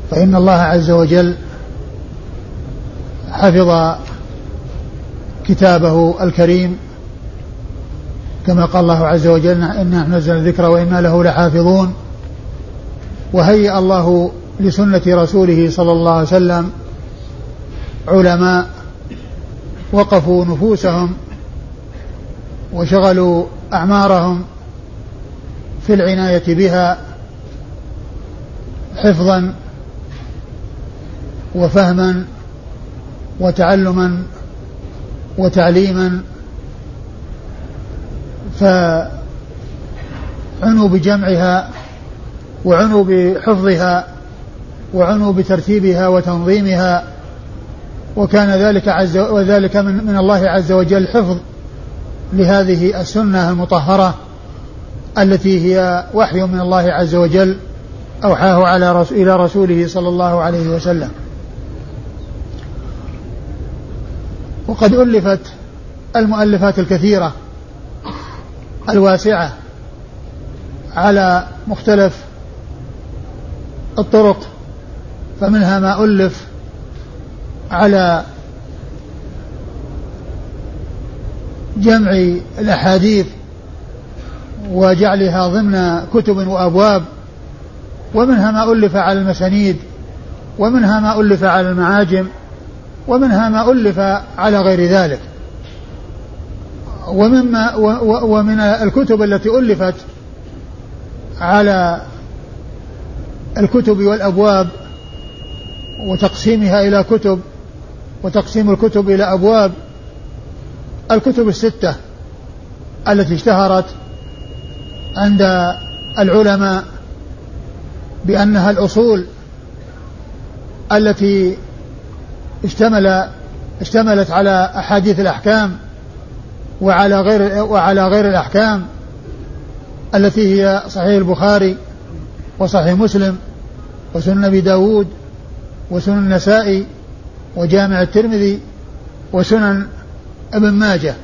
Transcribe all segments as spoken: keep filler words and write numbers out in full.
فإن الله عز وجل حفظ كتابه الكريم كما قال الله عز وجل إنا نزلنا الذكر وإنا له لحافظون. وهيأ الله لسنة رسوله صلى الله عليه وسلم علماء وقفوا نفوسهم وشغلوا أعمارهم في العناية بها حفظا وفهما وتعلما وتعليما، فعنوا بجمعها وعنوا بحفظها وعنوا بترتيبها وتنظيمها، وكان ذلك عز وذلك من, من الله عز وجل حفظ لهذه السنة المطهرة التي هي وحي من الله عز وجل أوحاه على رسول إلى رسوله صلى الله عليه وسلم. وقد ألفت المؤلفات الكثيرة الواسعة على مختلف الطرق، فمنها ما ألف على جمع الأحاديث وجعلها ضمن كتب وأبواب، ومنها ما ألف على المسانيد، ومنها ما ألف على المعاجم، ومنها ما ألف على غير ذلك. ومما ومن الكتب التي ألفت على الكتب والأبواب وتقسيمها إلى كتب وتقسيم الكتب إلى أبواب الكتب الستة التي اشتهرت عند العلماء بأنها الأصول التي اشتمل اشتملت على أحاديث الأحكام وعلى غير وعلى غير الأحكام التي هي صحيح البخاري وصحيح مسلم وسنن أبي داود وسنن النسائي وجامع الترمذي وسنن ابن ماجه.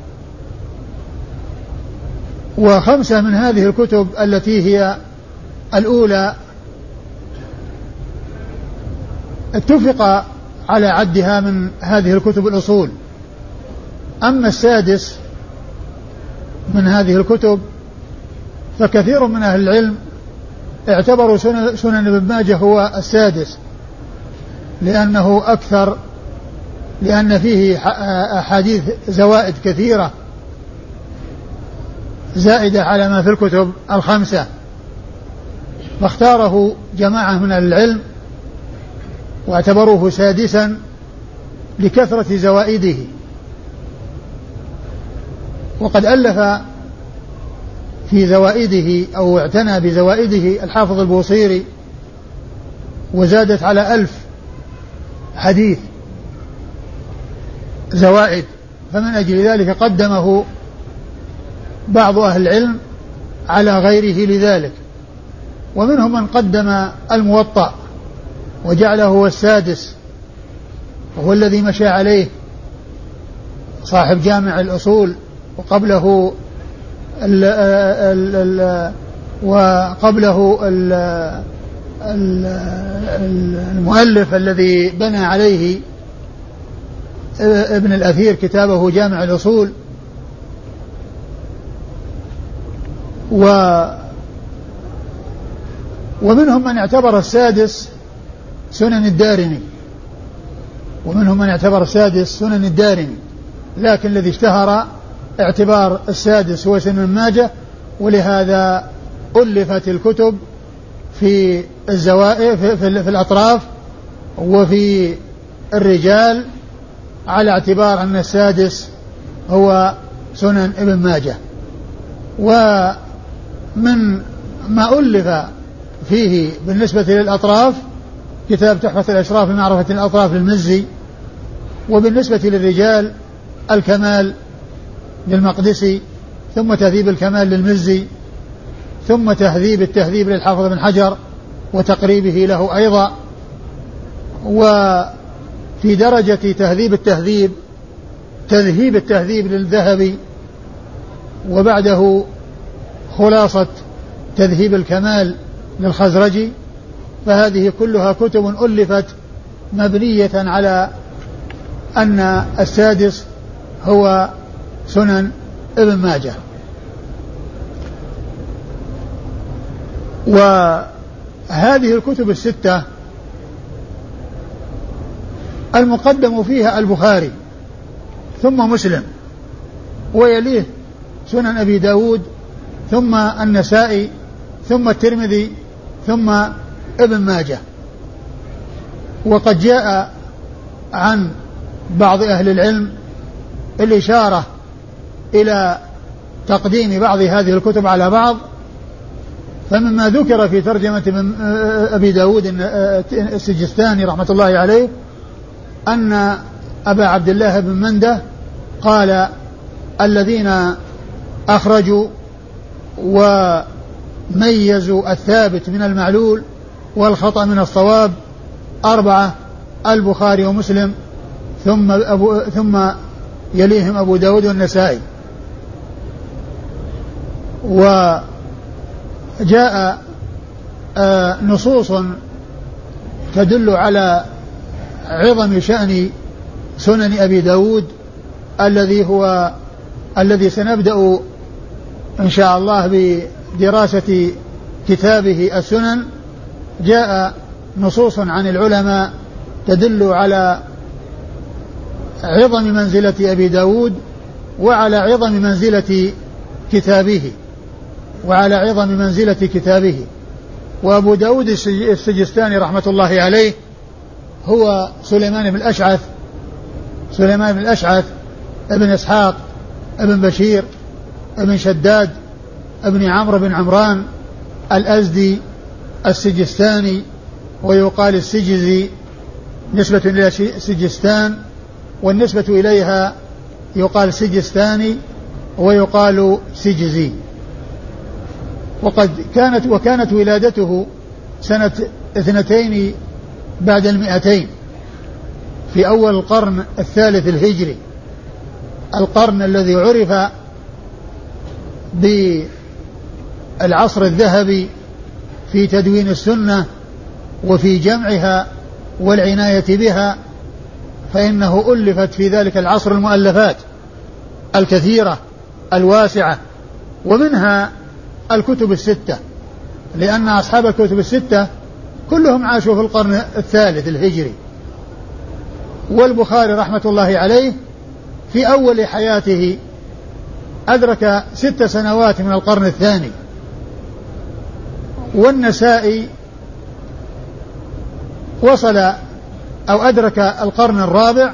وخمسة من هذه الكتب التي هي الأولى اتفق على عدها من هذه الكتب الأصول. أما السادس من هذه الكتب فكثير من أهل العلم اعتبروا سنن ابن ماجه هو السادس، لأنه أكثر، لأن فيه أحاديث زوائد كثيرة زائدة على ما في الكتب الخمسة، فاختاره جماعة من العلم واعتبروه سادسا لكثرة زوائده. وقد ألف في زوائده أو اعتنى بزوائده الحافظ البوصيري وزادت على ألف حديث زوائد، فمن أجل ذلك قدمه بعض أهل العلم على غيره لذلك. ومنهم من قدم الموطأ وجعله هو السادس، وهو الذي مشى عليه صاحب جامع الأصول، وقبله ال ال ال وقبله ال ال المؤلف الذي بنى عليه ابن الأثير كتابه جامع الأصول. و ومنهم من اعتبر السادس سنن الدارمي، ومنهم من اعتبر السادس سنن الدارمي، لكن الذي اشتهر اعتبار السادس هو سنن ماجه، ولهذا ألفت الكتب في الزوائد في, في, في الأطراف وفي الرجال على اعتبار أن السادس هو سنن ابن ماجه. ومن ما ألف فيه بالنسبة للأطراف كتاب تحفة الأشراف لمعرفة الأطراف للمزي، وبالنسبة للرجال الكمال للمقدسي، ثم تهذيب الكمال للمزي، ثم تهذيب التهذيب للحافظ بن حجر وتقريبه له أيضا. وفي درجة تهذيب التهذيب تذهيب التهذيب للذهبي، وبعده خلاصة تذهيب الكمال للخزرجي، فهذه كلها كتب ألفت مبنية على أن السادس هو سنن ابن ماجه. وهذه الكتب الستة المقدم فيها البخاري ثم مسلم، ويليه سنن أبي داود ثم النسائي ثم الترمذي ثم ابن ماجه. وقد جاء عن بعض أهل العلم الإشارة إلى تقديم بعض هذه الكتب على بعض، فمما ذكر في ترجمة أبي داود السجستاني رحمة الله عليه أن أبا عبد الله بن منده قال: الذين أخرجوا وميزوا الثابت من المعلول والخطأ من الصواب أربعة: البخاري ومسلم، ثم, أبو ثم يليهم أبو داود والنسائي. وجاء آه نصوص تدل على عظم شأن سنن أبي داود الذي هو الذي سنبدأ إن شاء الله بدراسة كتابه السنن. جاء نصوص عن العلماء تدل على عظم منزلة أبي داود وعلى عظم منزلة كتابه وعلى عظم منزلة كتابه. وأبو داود السجستاني رحمة الله عليه هو سليمان بن الأشعث سليمان بن الأشعث ابن إسحاق ابن بشير ابن شداد ابن عمرو بن عمران الأزدي السجستاني، ويقال السجزي نسبة إلى سجستان، والنسبة إليها يقال سجستاني ويقال سجزي. وقد كانت وكانت ولادته سنة اثنتين بعد المئتين في أول القرن الثالث الهجري، القرن الذي عرف بالعصر الذهبي في تدوين السنة وفي جمعها والعناية بها، فإنه ألفت في ذلك العصر المؤلفات الكثيرة الواسعة، ومنها الكتب الستة، لأن أصحاب الكتب الستة كلهم عاشوا في القرن الثالث الهجري. والبخاري رحمة الله عليه في أول حياته أدرك ست سنوات من القرن الثاني، والنسائي وصل أو أدرك القرن الرابع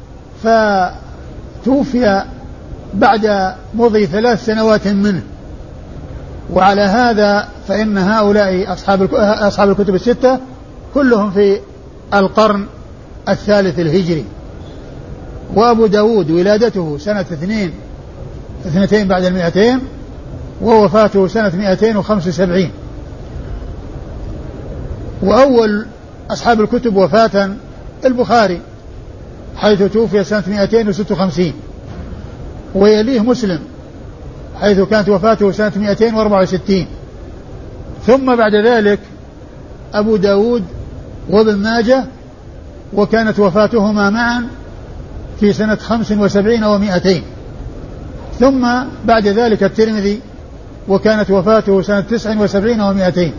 فتوفي بعد مضي ثلاث سنوات منه. وعلى هذا فإن هؤلاء أصحاب أصحاب الكتب الستة كلهم في القرن الثالث الهجري. وأبو داود ولادته سنة اثنين اثنتين بعد المئتين، ووفاته سنة مئتين وخمس وسبعين. وأول أصحاب الكتب وفاة البخاري حيث توفي سنة مئتين وستة وخمسين، ويليه مسلم حيث كانت وفاته سنة مئتين وأربعة وستين، ثم بعد ذلك أبو داود وابن ماجه، وكانت وفاتهما معا في سنة خمس وسبعين ومئتين، ثم بعد ذلك الترمذي وكانت وفاته سنة تسع وسبعين ومئتين،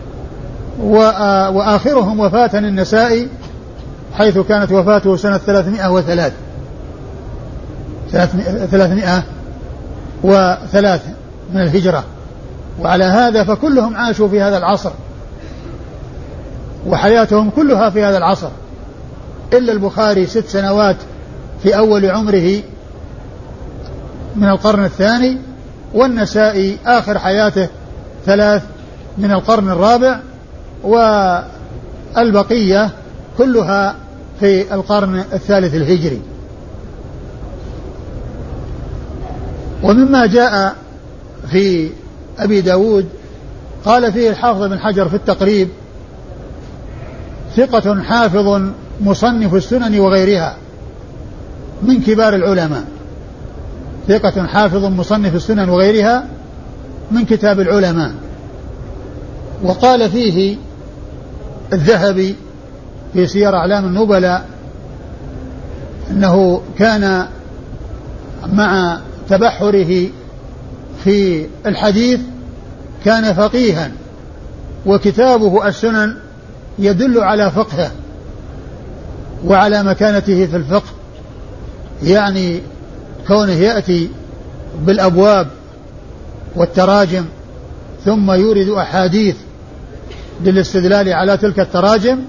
وآخرهم وفاة النسائي حيث كانت وفاته سنة ثلاثمائة وثلاث ثلاثمائة وثلاث من الهجرة. وعلى هذا فكلهم عاشوا في هذا العصر وحياتهم كلها في هذا العصر، إلا البخاري ست سنوات في أول عمره من القرن الثاني، والنسائي آخر حياته ثلاث من القرن الرابع، والبقية كلها في القرن الثالث الهجري. ومما جاء في أبي داود قال فيه الحافظ بن حجر في التقريب: ثقة حافظ مصنف السنن وغيرها من كبار العلماء. ثقة حافظ مصنف السنن وغيرها من كتاب العلماء. وقال فيه الذهبي في سير أعلام النبلاء أنه كان مع تبحره في الحديث كان فقيها، وكتابه السنن يدل على فقهه وعلى مكانته في الفقه، يعني كونه يأتي بالأبواب والتراجم ثم يورد أحاديث للاستدلال على تلك التراجم،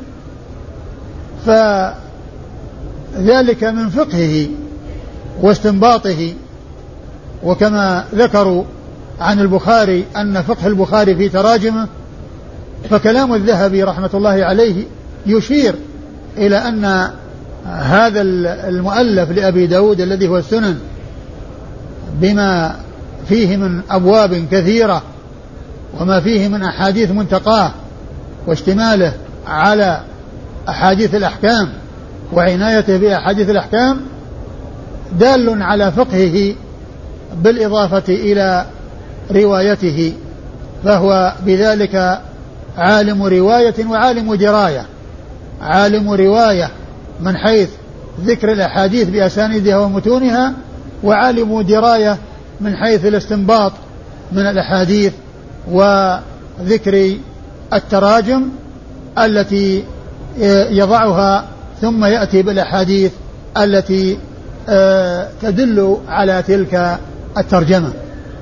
فذلك من فقهه واستنباطه. وكما ذكروا عن البخاري أن فقه البخاري في تراجمه، فكلام الذهبي رحمة الله عليه يشير إلى أن هذا المؤلف لأبي داود الذي هو السنن بما فيه من أبواب كثيرة وما فيه من أحاديث منتقاه واشتماله على أحاديث الأحكام وعنايته بأحاديث الأحكام دال على فقهه بالإضافة إلى روايته، فهو بذلك عالم رواية وعالم دراية. عالم رواية من حيث ذكر الأحاديث بأسانيدها ومتونها، وعالم دراية من حيث الاستنباط من الأحاديث وذكر التراجم التي يضعها ثم يأتي بالأحاديث التي تدل على تلك الترجمة.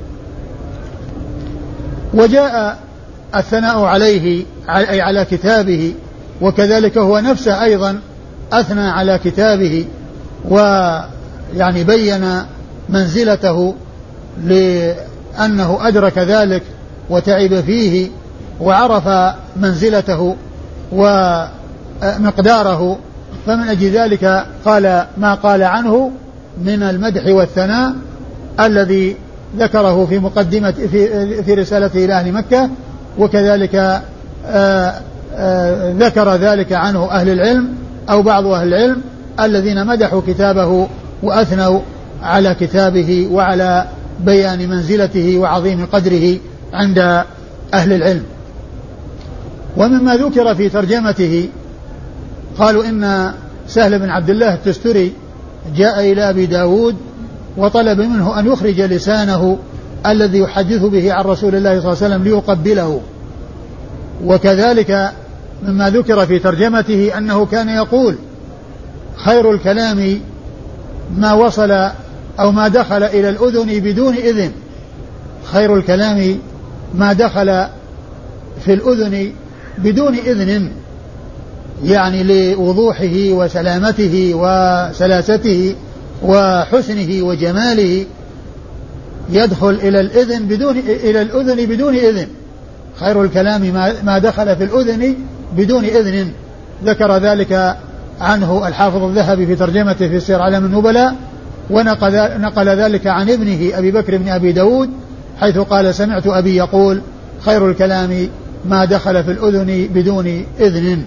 وجاء الثناء عليه أي على كتابه، وكذلك هو نفسه أيضا أثنى على كتابه ويعني بين منزلته لأنه أدرك ذلك وتعب فيه وعرف منزلته ومقداره، فمن أجل ذلك قال ما قال عنه من المدح والثناء الذي ذكره في مقدمة في, في رسالته إلى أهل مكة، وكذلك آآ آآ ذكر ذلك عنه أهل العلم أو بعض أهل العلم الذين مدحوا كتابه وأثنوا على كتابه وعلى بيان منزلته وعظيم قدره عند أهل العلم. ومما ذكر في ترجمته قالوا إن سهل بن عبد الله التستري جاء إلى أبي داود وطلب منه أن يخرج لسانه الذي يحدث به عن رسول الله صلى الله عليه وسلم ليقبله. وكذلك مما ذكر في ترجمته أنه كان يقول خير الكلام ما وصل أو ما دخل إلى الأذن بدون إذن. خير الكلام ما دخل في الأذن بدون إذن، يعني لوضوحه وسلامته وسلاسته وحسنه وجماله يدخل إلى الإذن بدون إلى الأذن بدون إذن. خير الكلام ما دخل في الأذن بدون إذن. ذكر ذلك عنه الحافظ الذهبي في ترجمته في سير أعلام النبلاء، ونقل ذلك عن ابنه أبي بكر بن أبي داود حيث قال سمعت أبي يقول خير الكلام ما دخل في الأذن بدون إذن.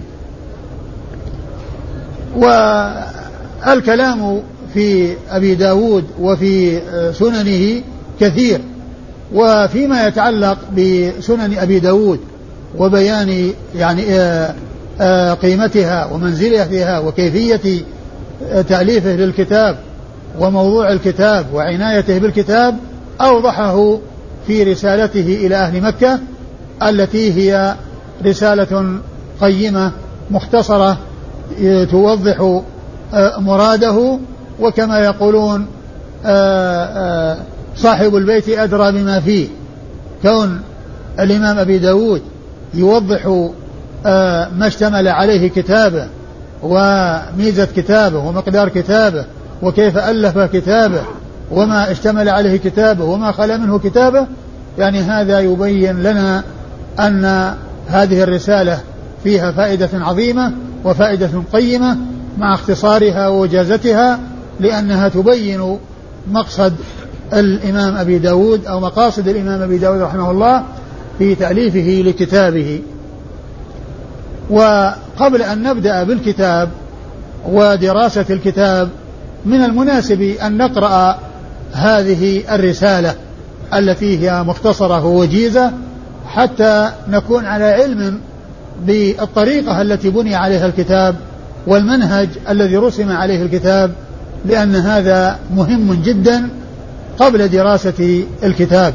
والكلام في أبي داود وفي سننه كثير، وفيما يتعلق بسنن أبي داود وبيان يعني قيمتها ومنزلتها وكيفية تأليفه للكتاب وموضوع الكتاب وعنايته بالكتاب أوضحه في رسالته إلى أهل مكة التي هي رسالة قيمة مختصرة توضح مراده. وكما يقولون صاحب البيت أدرى بما فيه، كون الإمام أبي داود يوضح ما اشتمل عليه كتابه وميزة كتابه ومقدار كتابه وكيف ألف كتابه وما اشتمل عليه كتابه وما خلا منه كتابه، يعني هذا يبين لنا أن هذه الرسالة فيها فائدة عظيمة وفائدة قيمة مع اختصارها ووجازتها، لأنها تبين مقصد الإمام أبي داود أو مقاصد الإمام أبي داود رحمه الله في تأليفه لكتابه. وقبل أن نبدأ بالكتاب ودراسة الكتاب من المناسب أن نقرأ هذه الرسالة التي هي مختصرة ووجيزة حتى نكون على علم بالطريقة التي بني عليها الكتاب والمنهج الذي رسم عليه الكتاب، لأن هذا مهم جدا قبل دراسة الكتاب.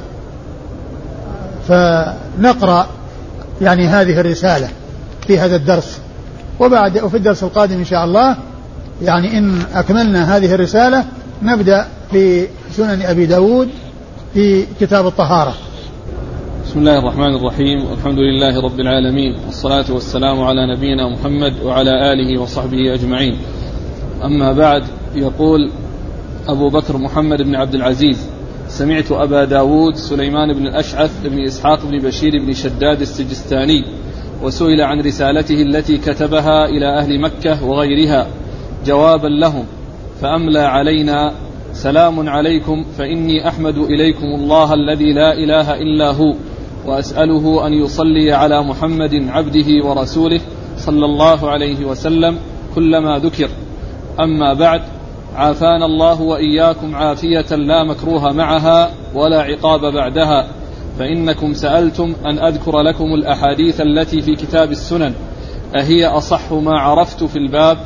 فنقرأ يعني هذه الرسالة في هذا الدرس، وبعد وفي الدرس القادم إن شاء الله يعني إن أكملنا هذه الرسالة نبدأ في سنن أبي داود في كتاب الطهارة. بسم الله الرحمن الرحيم، والحمد لله رب العالمين، والصلاة والسلام على نبينا محمد وعلى آله وصحبه أجمعين. أما بعد، يقول أبو بكر محمد بن عبد العزيز: سمعت أبا داود سليمان بن الأشعث بن إسحاق بن بشير بن شداد السجستاني وسئل عن رسالته التي كتبها إلى أهل مكة وغيرها جوابا لهم، فأملى علينا: سلام عليكم، فإني أحمد إليكم الله الذي لا إله إلا هو، وأسأله أن يصلي على محمد عبده ورسوله صلى الله عليه وسلم كلما ذكر. أما بعد، عافانا الله وإياكم عافية لا مكروه معها ولا عقاب بعدها، فإنكم سألتم أن أذكر لكم الأحاديث التي في كتاب السنن، أهي أصح ما عرفت في الباب؟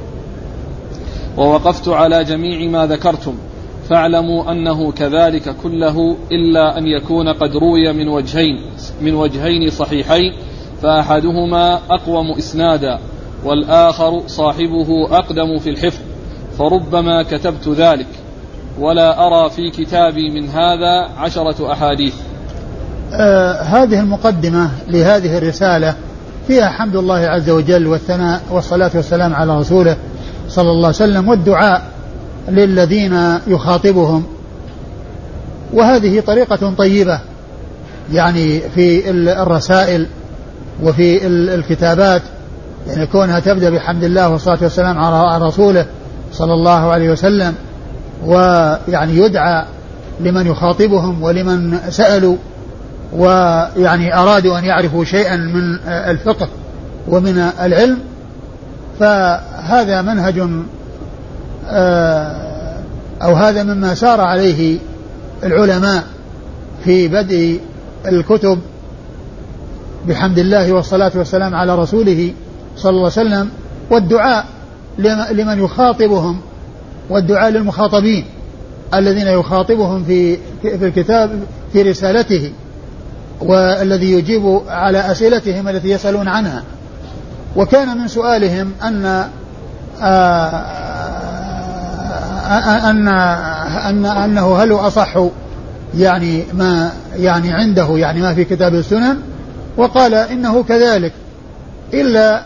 ووقفت على جميع ما ذكرتم، فاعلموا أنه كذلك كله، إلا أن يكون قد روي من وجهين من وجهين صحيحين، فأحدهما أقوم إسنادا والآخر صاحبه أقدم في الحفظ، فربما كتبت ذلك، ولا أرى في كتابي من هذا عشرة أحاديث. آه هذه المقدمة لهذه الرسالة فيها حمد الله عز وجل والثناء والصلاة والسلام على رسوله صلى الله عليه وسلم، والدعاء للذين يخاطبهم. وهذه طريقة طيبة يعني في الرسائل وفي الكتابات، يعني كونها تبدأ بحمد الله والصلاة والسلام على رسوله صلى الله عليه وسلم، ويعني يدعى لمن يخاطبهم ولمن سألوا ويعني أرادوا أن يعرفوا شيئا من الفقه ومن العلم. فهذا منهج أو هذا مما سار عليه العلماء في بدء الكتب بحمد الله والصلاة والسلام على رسوله صلى الله عليه وسلم، والدعاء لمن يخاطبهم، والدعاء للمخاطبين الذين يخاطبهم في في الكتاب في رسالته، والذي يجيب على أسئلتهم التي يسألون عنها. وكان من سؤالهم أن أن أن أنه هل أصح يعني ما يعني عنده يعني ما في كتاب السنن، وقال إنه كذلك، إلا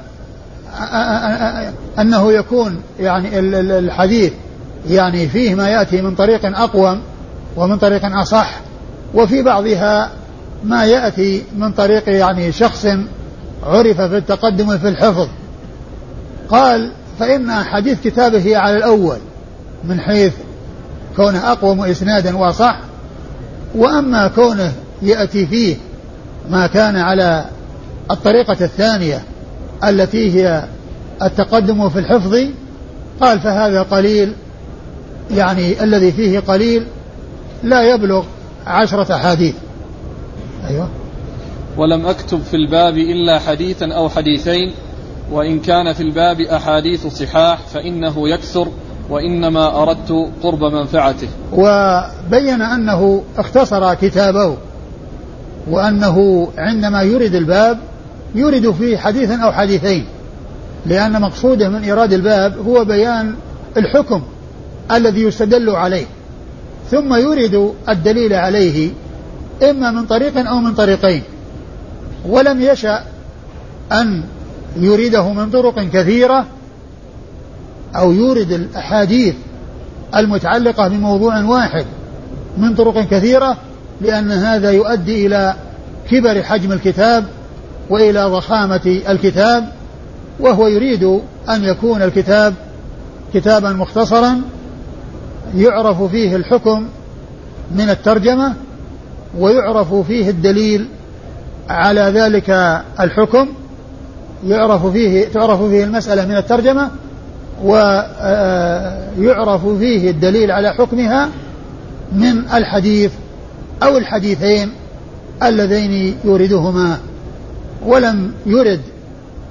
أنه يكون يعني الحديث يعني فيه ما يأتي من طريق أقوم ومن طريق أصح، وفي بعضها ما يأتي من طريق يعني شخص عرف في التقدم في الحفظ. قال: فإن حديث كتابه على الأول من حيث كونه أقوم إسنادا وصح، وأما كونه يأتي فيه ما كان على الطريقة الثانية التي هي التقدم في الحفظ، قال فهذا قليل، يعني الذي فيه قليل لا يبلغ عشرة أحاديث. أيوة. ولم أكتب في الباب إلا حديثا أو حديثين، وإن كان في الباب أحاديث صحاح فإنه يكثر، وإنما أردت قرب منفعته. وبين أنه اختصر كتابه، وأنه عندما يرد الباب يرد فيه حديثا أو حديثين، لأن مقصوده من إيراد الباب هو بيان الحكم الذي يستدل عليه، ثم يرد الدليل عليه إما من طريق أو من طريقين. ولم يشأ أن يريده من طرق كثيرة أو يورد الأحاديث المتعلقة بموضوع واحد من طرق كثيرة، لأن هذا يؤدي إلى كبر حجم الكتاب وإلى ضخامة الكتاب، وهو يريد أن يكون الكتاب كتابا مختصرا يعرف فيه الحكم من الترجمة، ويعرف فيه الدليل على ذلك الحكم، يعرف فيه تعرف فيه المسألة من الترجمة، ويعرف فيه الدليل على حكمها من الحديث أو الحديثين اللذين يوردهما. ولم يرد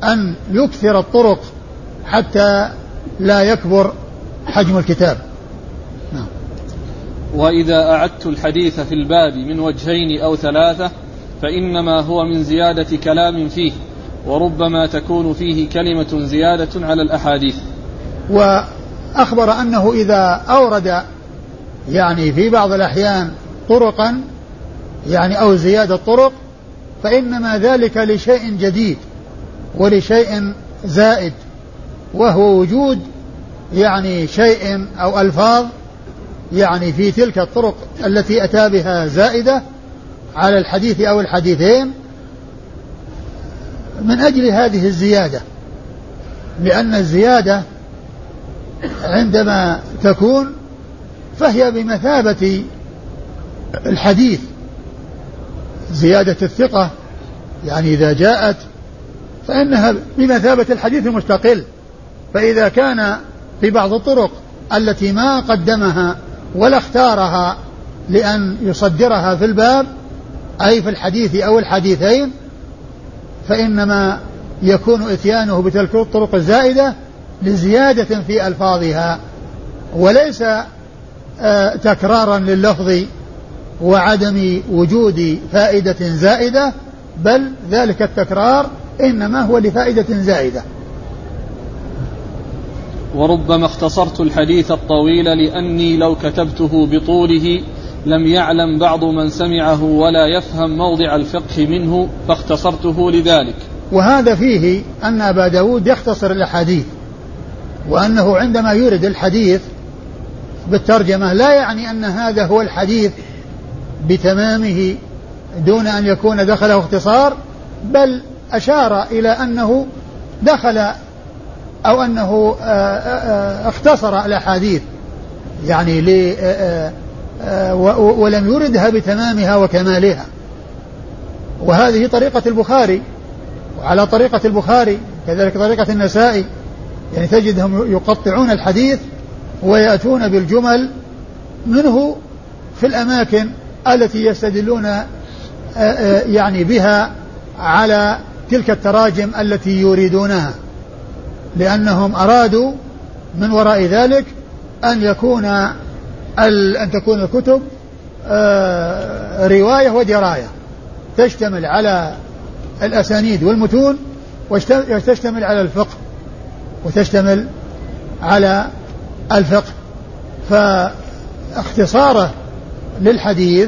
أن يكثر الطرق حتى لا يكبر حجم الكتاب. نعم. وإذا أعدت الحديث في الباب من وجهين أو ثلاثة فإنما هو من زيادة كلام فيه، وربما تكون فيه كلمة زيادة على الأحاديث. وأخبر أنه إذا أورد يعني في بعض الأحيان طرقا يعني أو زيادة طرق فإنما ذلك لشيء جديد ولشيء زائد، وهو وجود يعني شيء أو ألفاظ يعني في تلك الطرق التي أتى بها زائدة على الحديث أو الحديثين من أجل هذه الزيادة، لأن الزيادة عندما تكون فهي بمثابة الحديث، زيادة الثقة يعني إذا جاءت فإنها بمثابة الحديث المستقل. فإذا كان في بعض الطرق التي ما قدمها ولا اختارها لأن يصدرها في الباب أي في الحديث أو الحديثين، فإنما يكون إتيانه بتلك الطرق الزائدة لزيادة في ألفاظها، وليس آه تكرارا لللفظ وعدم وجود فائدة زائدة، بل ذلك التكرار إنما هو لفائدة زائدة. وربما اختصرت الحديث الطويل لأني لو كتبته بطوله لم يعلم بعض من سمعه ولا يفهم موضع الفقه منه فاختصرته لذلك. وهذا فيه أن أبا داود يختصر الأحاديث، وأنه عندما يورد الحديث بالترجمة لا يعني أن هذا هو الحديث بتمامه دون أن يكون دخله اختصار، بل أشار إلى أنه دخل أو أنه اختصر الأحاديث يعني ل ولم يردها بتمامها وكمالها. وهذه طريقة البخاري، وعلى طريقة البخاري كذلك طريقة النسائي، يعني تجدهم يقطعون الحديث ويأتون بالجمل منه في الأماكن التي يستدلون يعني بها على تلك التراجم التي يريدونها، لأنهم أرادوا من وراء ذلك أن يكون أن تكون الكتب رواية ودراية تشتمل على الأسانيد والمتون وتشتمل على الفقه وتشتمل على الفقه. فاختصاره للحديث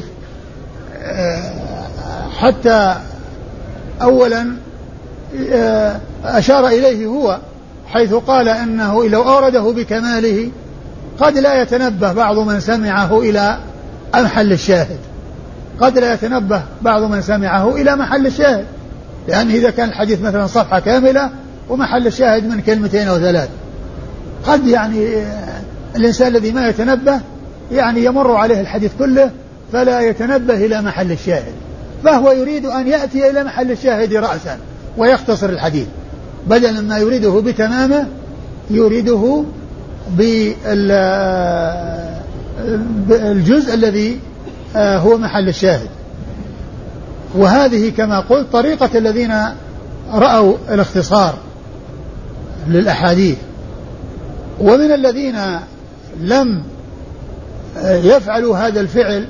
حتى أولا أشار إليه هو حيث قال أنه لو أورده بكماله قد لا يتنبه بعض من سمعه إلى محل الشاهد قد لا يتنبه بعض من سمعه إلى محل الشاهد لأن إذا كان الحديث مثلا صفحة كاملة ومحل الشاهد من كلمتين أو ثلاث، قد يعني الإنسان الذي ما يتنبه يعني يمر عليه الحديث كله فلا يتنبه إلى محل الشاهد، فهو يريد أن يأتي إلى محل الشاهد رأسا ويختصر الحديث، بدلا ما يريده بتمامه يريده بالجزء الذي هو محل الشاهد. وهذه كما قلت طريقة الذين رأوا الاختصار للأحاديث. ومن الذين لم يفعلوا هذا الفعل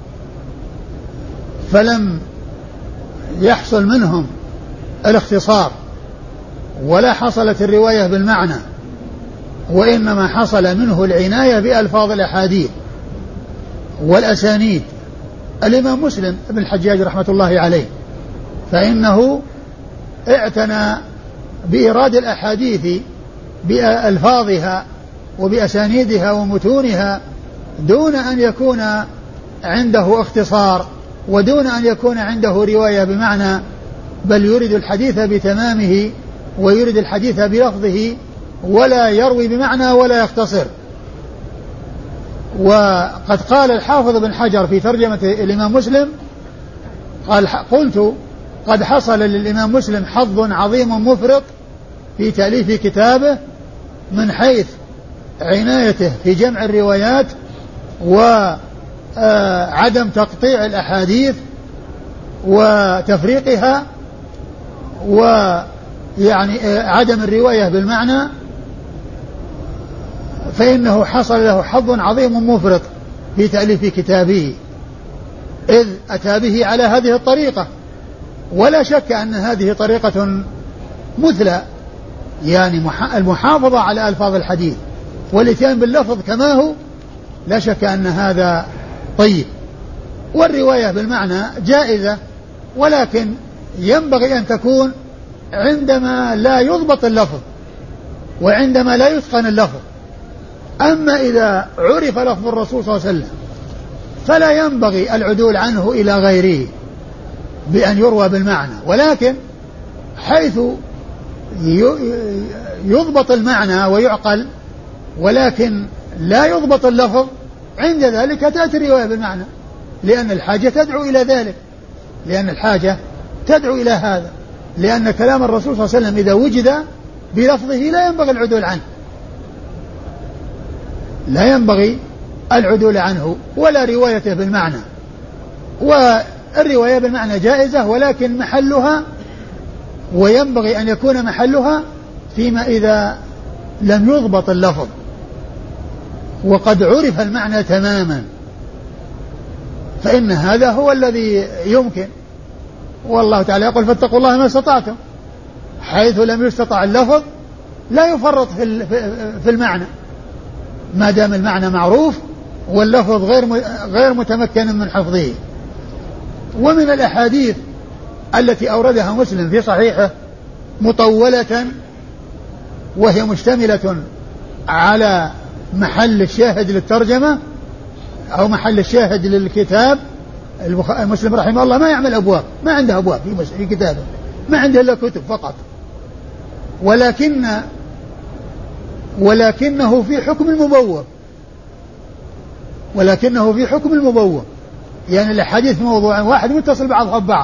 فلم يحصل منهم الاختصار ولا حصلت الرواية بالمعنى، وإنما حصل منه العناية بألفاظ الأحاديث والأسانيد. الإمام مسلم بن الحجاج رحمة الله عليه فإنه اعتنى بإيراد الأحاديث بألفاظها وبأسانيدها ومتونها دون أن يكون عنده اختصار ودون أن يكون عنده رواية بمعنى، بل يريد الحديث بتمامه ويريد الحديث بلفظه ولا يروي بمعنى ولا يختصر. وقد قال الحافظ بن حجر في ترجمة الإمام مسلم قال قلت قد حصل للإمام مسلم حظ عظيم مفرط في تأليف كتابه من حيث عنايته في جمع الروايات وعدم تقطيع الأحاديث وتفريقها يعني عدم الرواية بالمعنى فإنه حصل له حظ عظيم مفرط في تأليف كتابه، إذ أتى به على هذه الطريقة، ولا شك أن هذه طريقة مثلى، يعني المحافظة على ألفاظ الحديث والإتيان باللفظ كما هو، لا شك أن هذا طيب. والرواية بالمعنى جائزة، ولكن ينبغي أن تكون عندما لا يضبط اللفظ وعندما لا يتقن اللفظ. أما إذا عرف لفظ الرسول صلى الله عليه وسلم فلا ينبغي العدول عنه إلى غيره بأن يروى بالمعنى، ولكن حيث يضبط المعنى ويعقل ولكن لا يضبط اللفظ، عند ذلك تأتي الرواية بالمعنى، لأن الحاجة تدعو إلى ذلك، لأن الحاجة تدعو إلى هذا، لأن كلام الرسول صلى الله عليه وسلم إذا وجد بلفظه لا ينبغي العدول عنه، لا ينبغي العدول عنه ولا روايته بالمعنى. والرواية بالمعنى جائزة، ولكن محلها وينبغي أن يكون محلها فيما إذا لم يضبط اللفظ وقد عرف المعنى تماما، فإن هذا هو الذي يمكن. والله تعالى يقول فاتقوا الله ما استطعتم، حيث لم يستطع اللفظ لا يفرط في المعنى ما دام المعنى معروف واللفظ غير غير متمكن من حفظه. ومن الأحاديث التي أوردها مسلم في صحيحه مطولة وهي مشتملة على محل الشاهد للترجمة أو محل الشاهد للكتاب، مسلم رحمه الله ما يعمل أبواب، ما عنده أبواب في كتابه، ما عنده إلا كتب فقط، ولكن ولكنه في حكم المبوب، ولكنه في حكم المبوب، يعني الحديث موضوع واحد متصل بعضها ببعض.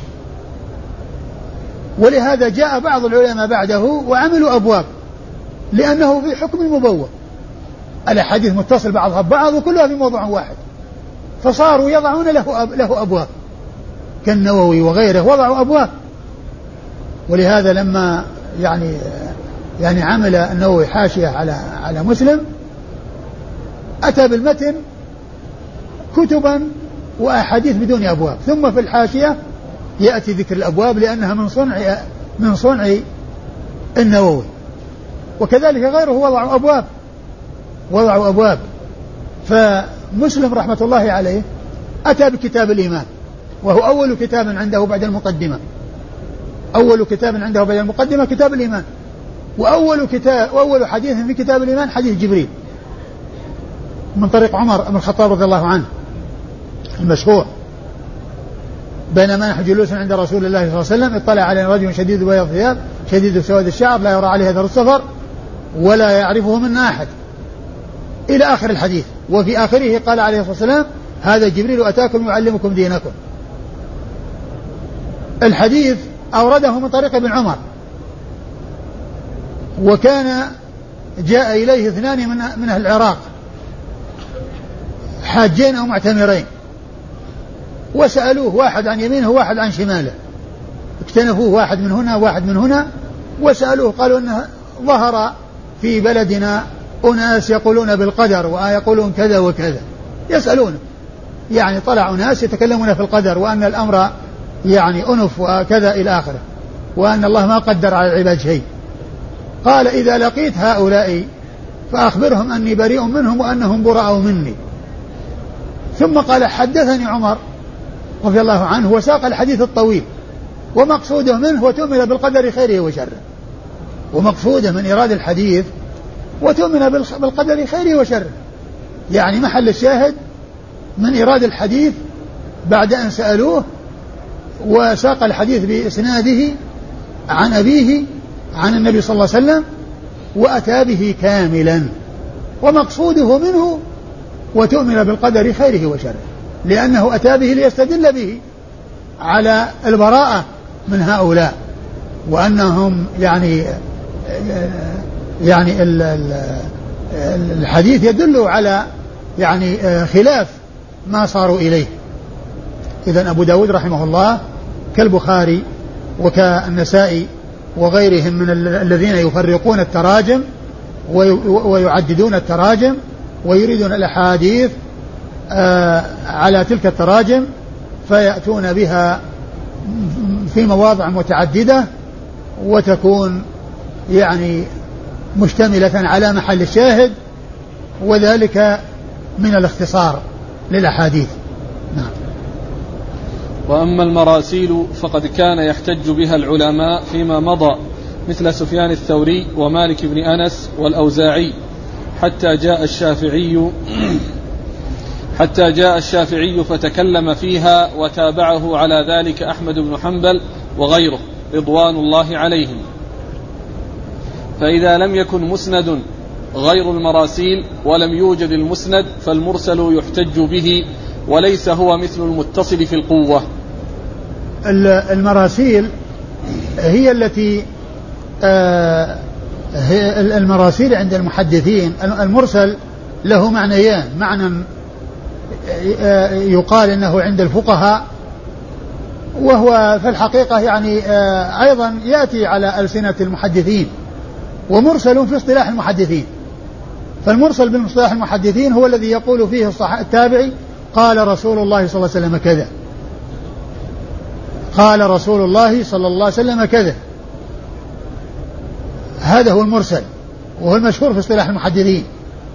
ولهذا جاء بعض العلماء بعده وعملوا أبواب، لأنه في حكم المبوب، الحديث متصل بعضها ببعض وكلها في موضوع واحد، فصاروا يضعون له له أبواب، كالنووي وغيره وضعوا أبواب. ولهذا لما يعني يعني عمل النووي حاشية على على مسلم أتى بالمتن كتبا وأحاديث بدون أبواب، ثم في الحاشية يأتي ذكر الأبواب لأنها من صنع من صنع النووي. وكذلك غيره وضعوا أبواب وضعوا أبواب فمسلم رحمة الله عليه أتى بكتاب الإيمان، وهو أول كتاب عنده بعد المقدمة، أول كتاب عنده بعد المقدمة كتاب الإيمان، وأول كتاب وأول حديث في كتاب الإيمان حديث جبريل من طريق عمر بن الخطاب رضي الله عنه المشهور: بينما نحن جلوس عند رسول الله صلى الله عليه وسلم اطلع علينا رجل شديد بياض الثياب شديد سواد الشعر لا يرى عليه اثر السفر ولا يعرفه منا أحد، إلى آخر الحديث. وفي آخره قال عليه الصلاة والسلام: هذا جبريل أتاكم يعلمكم دينكم. الحديث أورده من طريق ابن عمر، وكان جاء إليه اثنان من من أهل العراق حاجين أو معتمرين، وسألوه واحد عن يمينه وواحد عن شماله، اكتنفوه واحد من هنا وواحد من هنا، وسألوه قالوا أنه ظهر في بلدنا أناس يقولون بالقدر ويقولون كذا وكذا، يسألونه يعني طلع أناس يتكلمون في القدر وأن الأمر يعني أنف وكذا إلى آخره، وأن الله ما قدر على العباد شيء. قال: إذا لقيت هؤلاء فأخبرهم أني بريء منهم وأنهم براء مني. ثم قال: حدثني عمر رضي الله عنه وساق الحديث الطويل، ومقصوده منه وتؤمن بالقدر خيره وشره، ومقصوده من إيراد الحديث وتؤمن بالقدر خيره وشره، يعني محل الشاهد من إيراد الحديث بعد أن سألوه وساق الحديث بإسناده عن أبيه عن النبي صلى الله عليه وسلم وأتى به كاملا، ومقصوده منه وتؤمن بالقدر خيره وشره، لأنه أتى به ليستدل به على البراءة من هؤلاء، وأنهم يعني يعني الحديث يدل على يعني خلاف ما صاروا إليه. إذن أبو داود رحمه الله كالبخاري وكالنسائي وغيرهم من الذين يفرقون التراجم ويعددون التراجم ويريدون الأحاديث على تلك التراجم، فيأتون بها في مواضع متعددة وتكون يعني مشتملة على محل الشاهد، وذلك من الاختصار للأحاديث. نعم. وأما المراسيل فقد كان يحتج بها العلماء فيما مضى مثل سفيان الثوري ومالك بن أنس والأوزاعي، حتى جاء الشافعي حتى جاء الشافعي فتكلم فيها، وتابعه على ذلك أحمد بن حنبل وغيره رضوان الله عليهم. فإذا لم يكن مسند غير المراسيل ولم يوجد المسند فالمرسل يحتج به، وليس هو مثل المتصل في القوة. المراسيل هي التي آه هي المراسيل عند المحدثين. المرسل له معنيان: معنى يقال إنه عند الفقهاء، وهو في الحقيقة يعني أيضا يأتي على ألسنة المحدثين، ومرسل في اصطلاح المحدثين. فالمرسل باصطلاح المحدثين هو الذي يقول فيه التابعي قال رسول الله صلى الله عليه وسلم كذا، قال رسول الله صلى الله عليه وسلم كذا، هذا هو المرسل، وهو المشهور في اصطلاح المحدثين.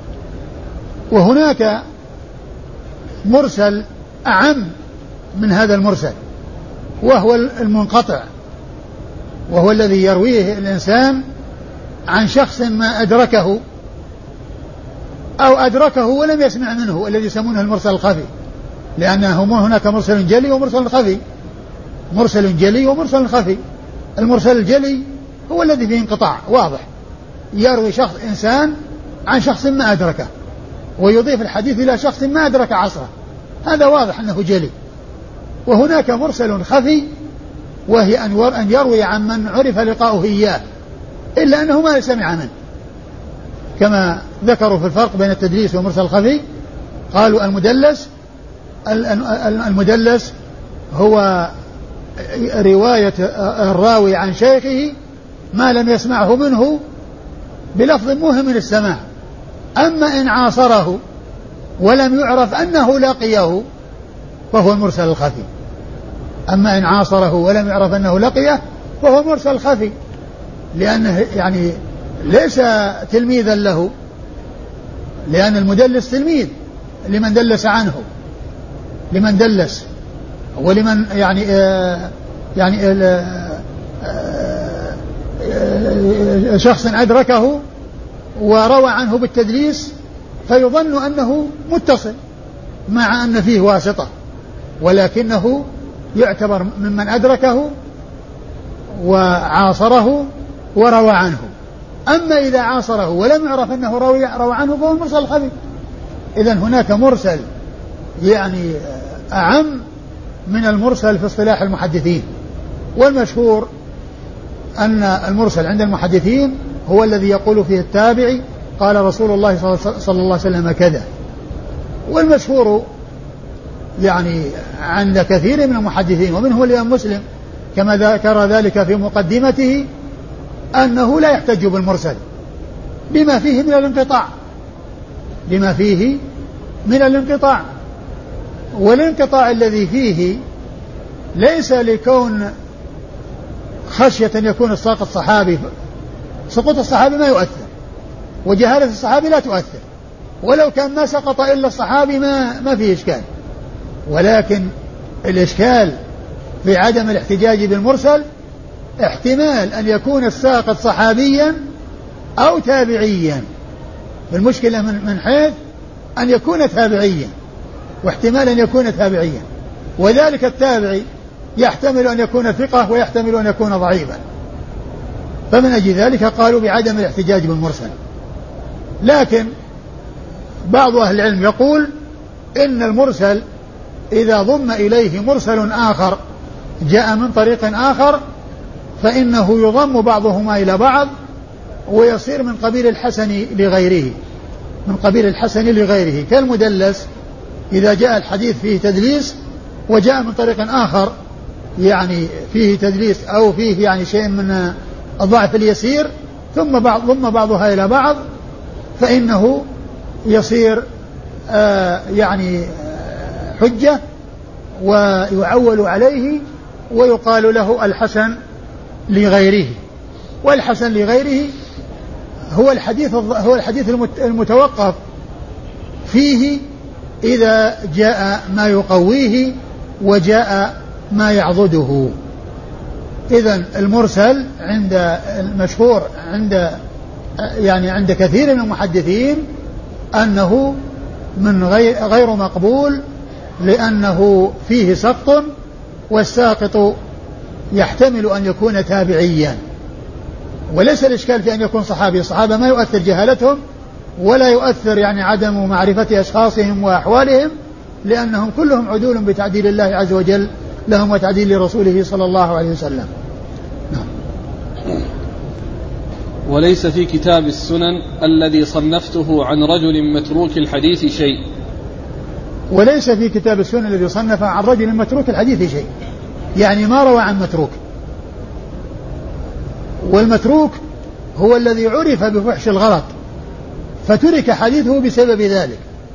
وهناك مرسل أعم من هذا المرسل، وهو المنقطع، وهو الذي يرويه الإنسان عن شخص ما أدركه أو أدركه ولم يسمع منه، الذي يسمونه المرسل الخفي، لأنه هناك مرسل جلي ومرسل خفي. مرسل جلي ومرسل خفي. المرسل الجلي هو الذي فيه انقطاع واضح، يروي شخص إنسان عن شخص ما أدركه ويضيف الحديث إلى شخص ما أدرك عصره، هذا واضح أنه جلي. وهناك مرسل خفي، وهي أن يروي عن من عرف لقاؤه إياه إلا أنه ما سمع منه، كما ذكروا في الفرق بين التدليس والمرسل الخفي. قالوا المدلس المدلس هو رواية الراوي عن شيخه ما لم يسمعه منه بلفظ موهم من السماع. أما إن عاصره ولم يعرف أنه لقيه فهو المرسل الخفي. أما إن عاصره ولم يعرف أنه لقيه فهو المرسل الخفي، لأنه يعني ليس تلميذا له، لأن المدلس تلميذ لمن دلس عنه، لمن دلس ولمن يعني آه يعني آه آه شخص أدركه وروى عنه بالتدليس فيظن أنه متصل مع أن فيه واسطة، ولكنه يعتبر ممن أدركه وعاصره وروى عنه. أما إذا عاصره ولم يعرف أنه روى, روى عنه فهو المرسل الخفي. إذن هناك مرسل يعني أعم من المرسل في اصطلاح المحدثين، والمشهور أن المرسل عند المحدثين هو الذي يقول فيه التابعي قال رسول الله صلى الله عليه وسلم كذا. والمشهور يعني عند كثير من المحدثين ومنه الإمام مسلم كما ذكر ذلك في مقدمته أنه لا يحتج بالمرسل بما فيه من الانقطاع، بما فيه من الانقطاع. والانقطاع الذي فيه ليس لكون خشية أن يكون الساقط صحابي، سقوط الصحابي ما يؤثر، وجهالة الصحابي لا تؤثر، ولو كان ما سقط إلا الصحابي ما, ما فيه إشكال. ولكن الإشكال في عدم الاحتجاج بالمرسل احتمال أن يكون الساقط صحابيا أو تابعيا، المشكلة من, من حيث أن يكون تابعيا، واحتمال أن يكون تابعيا، وذلك التابعي يحتمل أن يكون ثقة ويحتمل أن يكون ضعيفا، فمن أجل ذلك قالوا بعدم الاحتجاج بالمرسل. لكن بعض أهل العلم يقول إن المرسل إذا ضم إليه مرسل آخر جاء من طريق آخر فإنه يضم بعضهما إلى بعض ويصير من قبيل الحسن لغيره، من قبيل الحسن لغيره، كالمدلس إذا جاء الحديث فيه تدليس وجاء من طريق آخر يعني فيه تدليس أو فيه يعني شيء من الضعف اليسير ثم بعض ضم بعضها إلى بعض فإنه يصير آه يعني حجة ويعول عليه ويقال له الحسن لغيره. والحسن لغيره هو الحديث هو الحديث المتوقف فيه إذا جاء ما يقويه وجاء ما يعضده. إذن المرسل عند المشهور عند يعني عند كثير من المحدثين أنه من غير غير مقبول لأنه فيه سقط، والساقط يحتمل أن يكون تابعيا، وليس الإشكال في أن يكون صحابي. الصحابة ما يؤثر جهالتهم ولا يؤثر يعني عدم معرفة أشخاصهم وأحوالهم، لأنهم كلهم عدول بتعديل الله عز وجل لهم وتعديل رسوله صلى الله عليه وسلم. نعم. وليس في كتاب السنن الذي صنفته عن رجل متروك الحديث شيء. وليس في كتاب السنن الذي صنف عن رجل متروك الحديث شيء، يعني ما روى عن متروك. والمتروك هو الذي عرف بفحش الغلط فترك حديثه بسبب ذلك،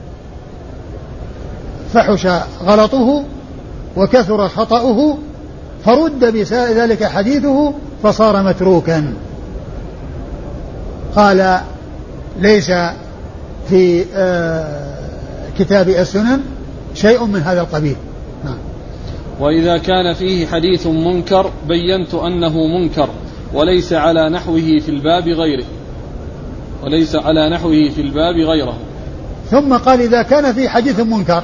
فحش غلطه وكثر خطأه فرد بذلك حديثه فصار متروكا. قال ليس في آه كتاب السنن شيء من هذا القبيل. نعم. وإذا كان فيه حديث منكر بينت أنه منكر وليس على نحوه في الباب غيره وليس على نحوه في الباب غيره. ثم قال إذا كان فيه حديث منكر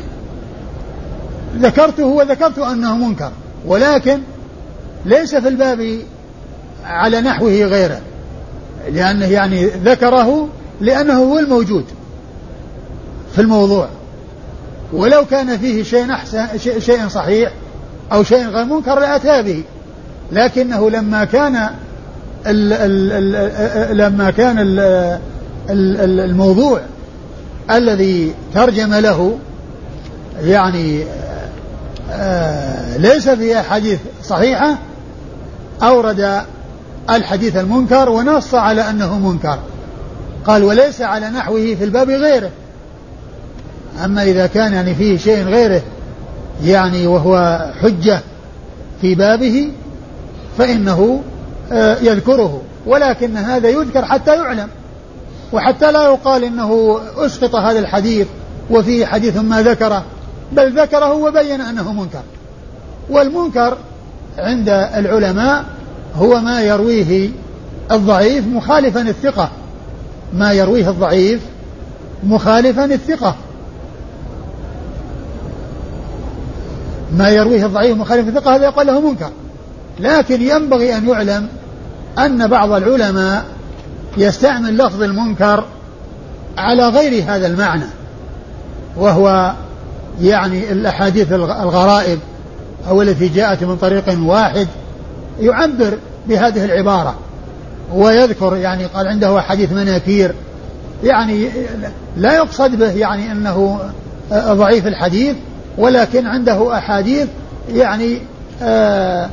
ذكرته وذكرت أنه منكر، ولكن ليس في الباب على نحوه غيره، لأنه يعني ذكره لأنه هو الموجود في الموضوع، ولو كان فيه شيء أحسن شيء صحيح أو شيء غير منكر لأتى به، لكنه لما كان ال ال ال لما كان ال ال الموضوع الذي ترجم له يعني آه ليس فيه حديث صحيحة أورد الحديث المنكر ونص على أنه منكر، قال وليس على نحوه في الباب غيره. أما إذا كان يعني فيه شيء غيره يعني وهو حجة في بابه فإنه آه يذكره، ولكن هذا يذكر حتى يعلم وحتى لا يقال إنه أسقط هذا الحديث وفيه حديث ما ذكره، بل ذكره وبين أنه منكر. والمنكر عند العلماء هو ما يرويه الضعيف مخالفا الثقة، ما يرويه الضعيف مخالفا الثقة ما يرويه الضعيف مخالفا الثقة هذا يقال له منكر. لكن ينبغي أن يعلم أن بعض العلماء يستعمل لفظ المنكر على غير هذا المعنى، وهو يعني الأحاديث الغرائب أو التي جاءت من طريق واحد يعبر بهذه العبارة ويذكر يعني قال عنده حديث مناكير، يعني لا يقصد به يعني أنه ضعيف الحديث، ولكن عنده أحاديث يعني آآ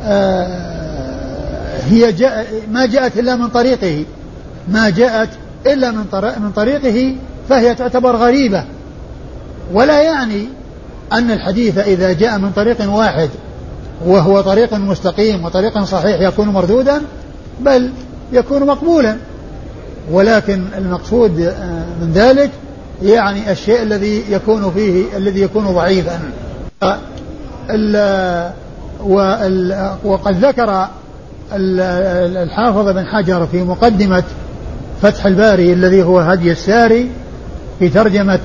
آآ هي جاء ما جاءت إلا من طريقه ما جاءت إلا من طريقه فهي تعتبر غريبة. ولا يعني أن الحديث إذا جاء من طريق واحد وهو طريق مستقيم وطريق صحيح يكون مردودا، بل يكون مقبولا، ولكن المقصود من ذلك يعني الشيء الذي يكون فيه الذي يكون ضعيفا. وقد ذكر الحافظ بن حجر في مقدمة فتح الباري الذي هو هدي الساري في ترجمة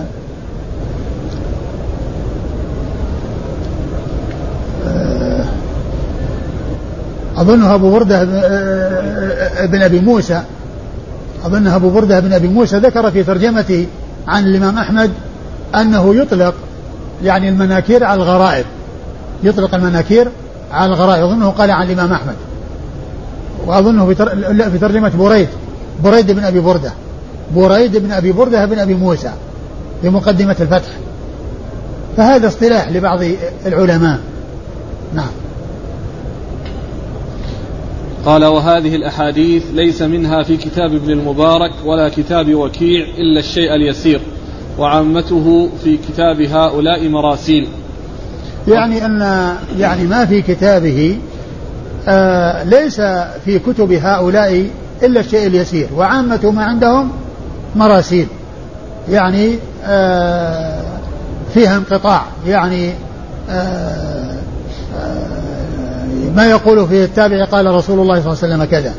أظنها أبو بردة بن أبي موسى أظنها أبو بردة بن أبي موسى ذكر في ترجمته عن الإمام أحمد أنه يطلق يعني المناكير على الغرائب، يطلق المناكير على الغرائب، أظنه قال عن الإمام أحمد، وأظنه في ترجمة بريد بريد بن أبي بردة بريد بن أبي بردة بن أبي موسى في مقدمة الفتح. فهذا اصطلاح لبعض العلماء. نعم. قال وهذه الأحاديث ليس منها في كتاب ابن المبارك ولا كتاب وكيع إلا الشيء اليسير، وعامته في كتاب هؤلاء مراسيل. يعني أن يعني ما في كتابه آه ليس في كتب هؤلاء إلا الشيء اليسير، وعامة ما عندهم مراسيل، يعني آه فيها انقطاع، يعني آه آه ما يقول فيه التابع قال رسول الله صلى الله عليه وسلم كذا.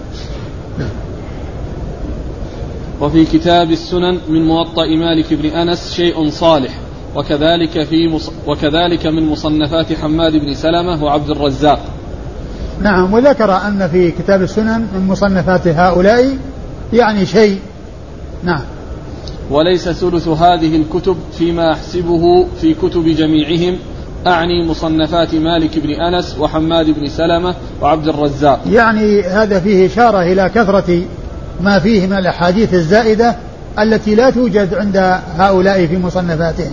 وفي كتاب السنن من موطأ مالك بن أنس شيء صالح، وكذلك, في مص... وكذلك من مصنفات حماد بن سلمة وعبد الرزاق. نعم، وذكر أن في كتاب السنن من مصنفات هؤلاء يعني شيء. نعم. وليس ثلث هذه الكتب فيما أحسبه في كتب جميعهم، أعني مصنفات مالك بن أنس وحماد بن سلمة وعبد الرزاق. يعني هذا فيه إشارة إلى كثرة ما فيه من الأحاديث الزائدة التي لا توجد عند هؤلاء في مصنفاتهم.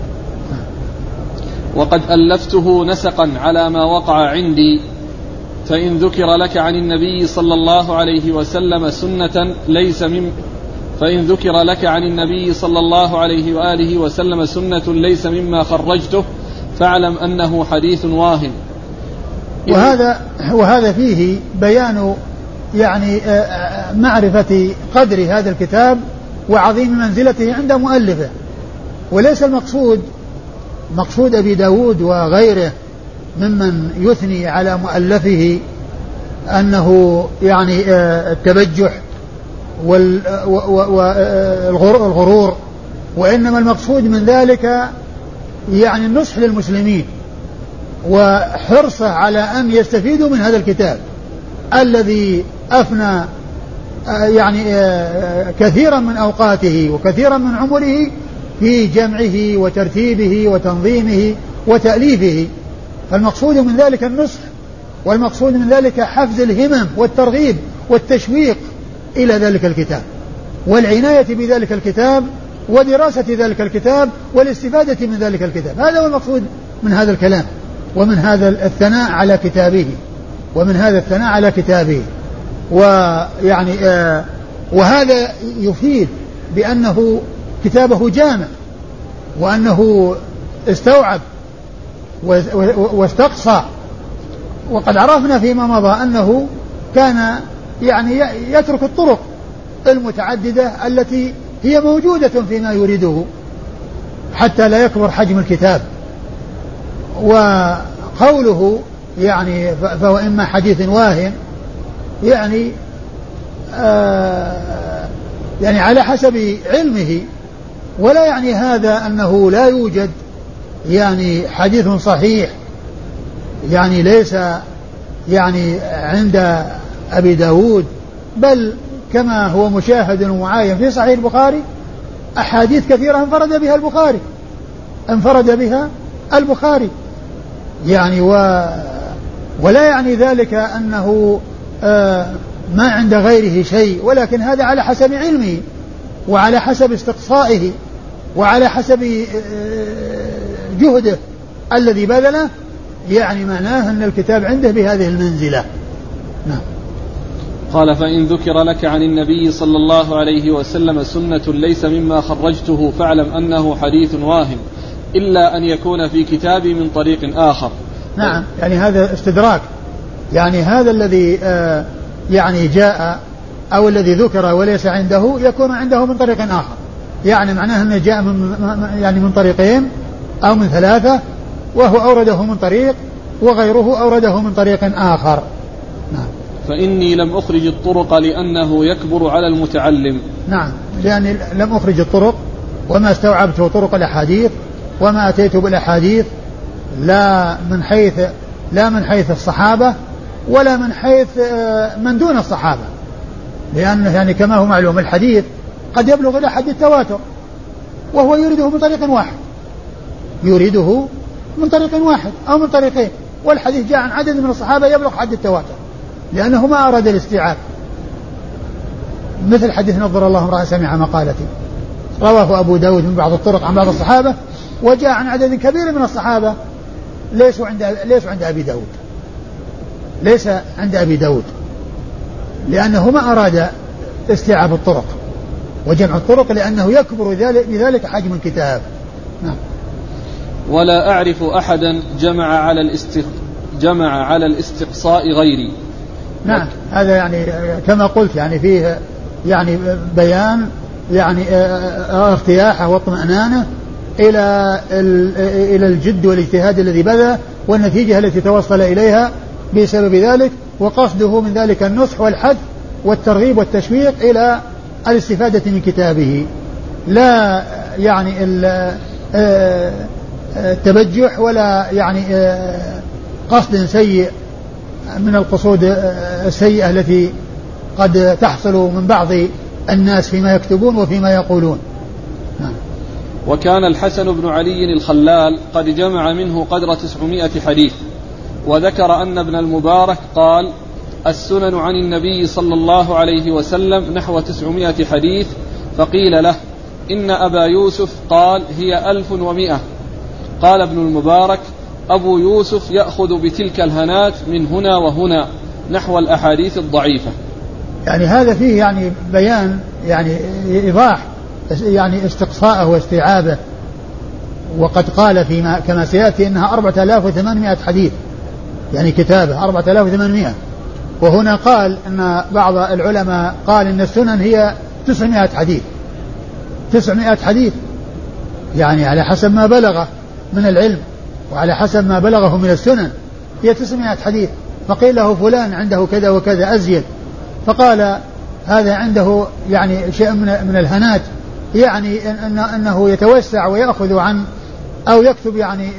وقد ألفته نسقا على ما وقع عندي، فإن ذكر لك عن النبي صلى الله عليه وسلم سنة ليس من فإن ذكر لك عن النبي صلى الله عليه وآله وسلم سنة ليس مما خرجته فاعلم أنه حديث واهن. وهذا وهذا فيه بيان يعني معرفة قدر هذا الكتاب وعظيم منزلته عند مؤلفه، وليس المقصود مقصود أبي داود وغيره ممن يثني على مؤلفه أنه يعني التبجح والغرور، وإنما المقصود من ذلك يعني النصح للمسلمين وحرصه على أن يستفيدوا من هذا الكتاب الذي أفنى يعني كثيرا من أوقاته وكثيرا من عمره في جمعه وترتيبه وتنظيمه وتأليفه. فالمقصود من ذلك النصح، والمقصود من ذلك حفز الهمم والترغيب والتشويق إلى ذلك الكتاب والعناية بذلك الكتاب ودراسة ذلك الكتاب والاستفادة من ذلك الكتاب. هذا هو المقصود من هذا الكلام ومن هذا الثناء على كتابه ومن هذا الثناء على كتابه. ويعني آه وهذا يفيد بأنه كتابه جامع، وأنه استوعب واستقصى. وقد عرفنا فيما مضى أنه كان يعني يترك الطرق المتعددة التي هي موجودة فيما يريده حتى لا يكبر حجم الكتاب. وقوله يعني فهو إما حديث واهن يعني آه يعني على حسب علمه، ولا يعني هذا أنه لا يوجد يعني حديث صحيح يعني ليس يعني عند أبي داود، بل كما هو مشاهد ومعاين في صحيح البخاري أحاديث كثيرة انفرد بها البخاري انفرد بها البخاري يعني و ولا يعني ذلك أنه آه ما عند غيره شيء، ولكن هذا على حسب علمه وعلى حسب استقصائه وعلى حسب جهده الذي بذله، يعني معناه أن الكتاب عنده بهذه المنزلة. نعم. قال فإن ذكر لك عن النبي صلى الله عليه وسلم سنة ليس مما خرجته فاعلم أنه حديث واهن إلا أن يكون في كتابي من طريق آخر. نعم، يعني هذا استدراك، يعني هذا الذي آه يعني جاء أو الذي ذكر وليس عنده يكون عنده من طريق آخر، يعني معناه أنه جاء من يعني من طريقين أو من ثلاثة، وهو أورده من طريق وغيره أورده من طريق آخر. نعم. فإني لم أخرج الطرق لأنه يكبر على المتعلم. نعم، لأني لم أخرج الطرق وما استوعبت طرق الأحاديث وما أتيت بالأحاديث لا من حيث لا من حيث الصحابة ولا من حيث من دون الصحابة، لأنه يعني كما هو معلوم الحديث قد يبلغ إلى حد التواتر وهو يريده من طريق واحد يريده من طريق واحد أو من طريقين، والحديث جاء عن عدد من الصحابة يبلغ حد التواتر لأنه ما أراد الاستيعاب، مثل حديث نظر الله امرأ سمع مقالتي رواه أبو داود من بعض الطرق عن بعض الصحابة، وجاء عن عدد كبير من الصحابة ليسوا عند ليسوا عند أبي داود ليس عند أبي داود لأنه ما أراد استيعاب الطرق وجمع الطرق لأنه يكبر بذلك حجم الكتاب. نعم. ولا أعرف أحدا جمع على الاستق... جمع على الاستقصاء غيري. نعم هذا يعني كما قلت يعني فيه يعني بيان يعني ارتياحه واطمئنانه إلى إلى الجد والاجتهاد الذي بذل والنتيجة التي توصل إليها بسبب ذلك، وقصده من ذلك النصح والحث والترغيب والتشويق إلى الاستفادة من كتابه، لا يعني التبجح ولا يعني قصد سيء من القصود السيئة التي قد تحصل من بعض الناس فيما يكتبون وفيما يقولون. نعم. وكان الحسن بن علي الخلال قد جمع منه قدر تسعمائة حديث، وذكر أن ابن المبارك قال السنن عن النبي صلى الله عليه وسلم نحو تسعمائة حديث، فقيل له إن أبا يوسف قال هي ألف ومئة. قال ابن المبارك أبو يوسف يأخذ بتلك الهنات من هنا وهنا نحو الأحاديث الضعيفة. يعني هذا فيه يعني بيان يعني إيضاح يعني استقصاءه واستيعابه، وقد قال فيما كما سيأتي إنها أربعة آلاف وثمانمائة حديث، يعني كتابه أربعة آلاف وثمانمائة. وهنا قال أن بعض العلماء قال إن السنن هي تسعمائة حديث، تسعمائة حديث يعني على حسب ما بلغه من العلم وعلى حسب ما بلغه من السنن هي تسعمائة حديث. فقيل له فلان عنده كذا وكذا أزيد، فقال هذا عنده يعني شيء من, من الهنات، يعني إن أنه يتوسع ويأخذ عن أو يكتب يعني